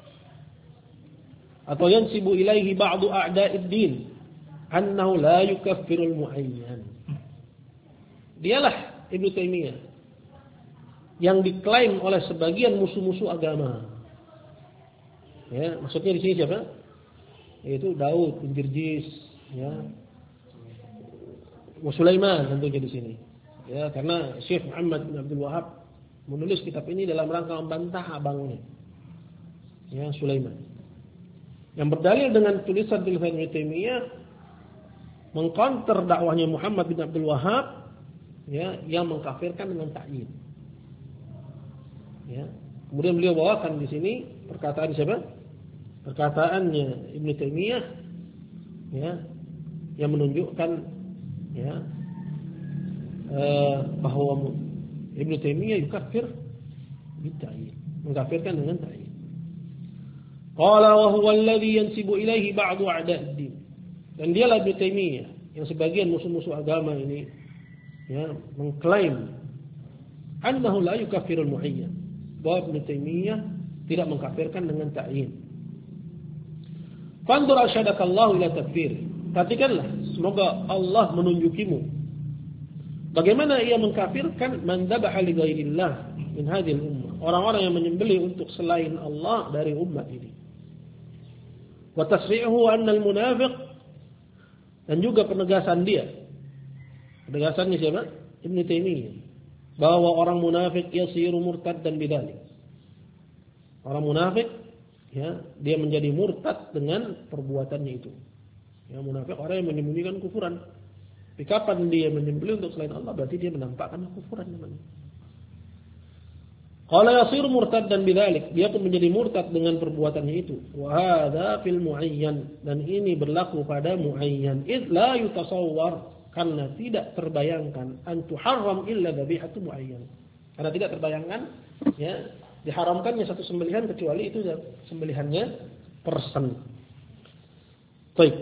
atau yansibu ilaihi ba'du a'da'id din annahu la yukaffirul muayyan. Dialah Ibnu Taimiyah yang diklaim oleh sebagian musuh-musuh agama. Ya, maksudnya di sini siapa? Yaitu Daud bin Jirjis, ya, wa Sulaiman tentunya di sini. Ya, karena Syekh Muhammad bin Abdul Wahab menulis kitab ini dalam rangka membantah abangnya, ya, Sulaiman. yang berdalil dengan tulisan-tulisan Ibnu Taimiyah mengcounter dakwahnya Muhammad bin Abdul Wahhab, ya, yang mengkafirkan dengan ta'yin. Ya. Kemudian beliau bawakan di sini perkataan siapa? Perkataannya Ibnu Taimiyah, ya, yang menunjukkan, ya, bahwa Ibnu Taimiyah yukafir bitta'yin, mengkafirkan dengan ta'yin. Qala wa huwa alladhi yansibu ilaihi ba'du a'da'id-din. Dan dialah Ibnu Taimiyah yang sebagian musuh-musuh agama ini, ya, mengklaim annahu la yukaffirul mu'ayyan, bahwa Ibnu Taimiyah tidak mengkafirkan dengan ta'yin. Fandur arsyadakallahu ila takfir. Perhatikanlah, semoga Allah menunjukimu bagaimana ia mengkafirkan man dzabaha li ghairillah min hadhil ummah, orang-orang yang menyembelih untuk selain Allah dari umat ini. Wa tasri'uhu anna al-munafiq, dan juga penegasan dia. Penegasannya siapa? Ibnu Taimiyah. Bahwa orang munafik yasiru murtaddan bidzalik. Orang munafik, ya, dia menjadi murtad dengan perbuatannya itu. Ya, munafik orang yang menyembunyikan kufuran. Tapi kapan dia menyembelih untuk selain Allah, berarti dia menampakkan kufuran namanya. Qala yasiru murtaddan bidzalik, dia pun menjadi murtad dengan perbuatannya itu. Wa hadza fil muayyan, dan ini berlaku pada muayyan. Id la yutasawwar, karena tidak terbayangkan an tuharram illa dzabihatu muayyan. Karena tidak terbayangkan, ya, diharamkannya satu sembelihan kecuali itu sembelihannya person. Baik.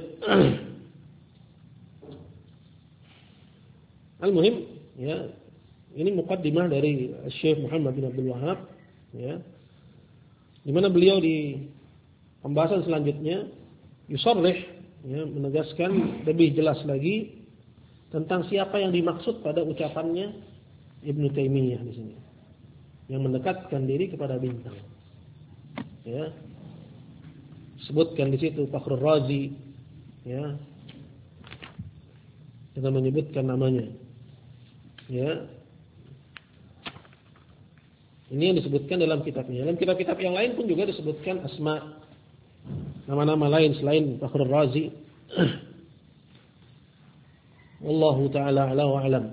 Al-muhim, ya, ini muqaddimah dari Syekh Muhammad bin Abdul Wahhab, ya, di mana beliau di pembahasan selanjutnya yusarrih, ya, menegaskan lebih jelas lagi tentang siapa yang dimaksud pada ucapannya Ibnu Taimiyah di sini, yang mendekatkan diri kepada bintang. Ya, sebutkan di situ Fakhrur Razi, ya, dengan menyebutkan namanya. Ya, ini yang disebutkan dalam kitabnya. Dalam kitab-kitab yang lain pun juga disebutkan asma, nama-nama lain selain Fakhrur Razi. Wallahu ta'ala a'la wa a'lam.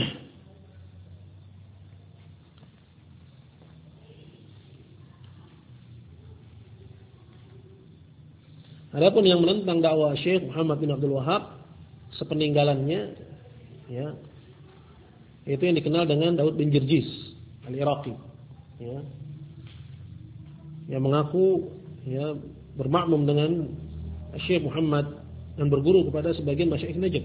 Adapun yang menentang dakwah Syekh Muhammad bin Abdul Wahhab sepeninggalannya, ya, itu yang dikenal dengan Daud bin Jirjis Al-Iraqi, ya, yang mengaku, ya, bermakmum dengan Syekh Muhammad dan berguru kepada sebagian masyayikh Najd.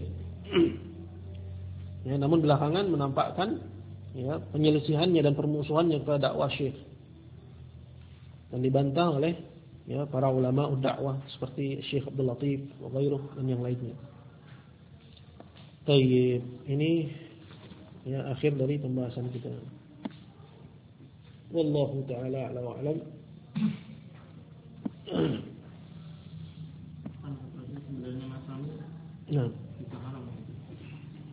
Ya, namun belakangan menampakkan, ya, penyelisihannya dan permusuhannya kepada dakwah Syekh, dan dibantah oleh, ya, para ulama dakwah seperti Syekh Abdul Latif wa ghairuh dan yang lainnya. Baik, ini, ya, akhir dari pembahasan kita. Wallahu ta'ala a'lam wa a'lam.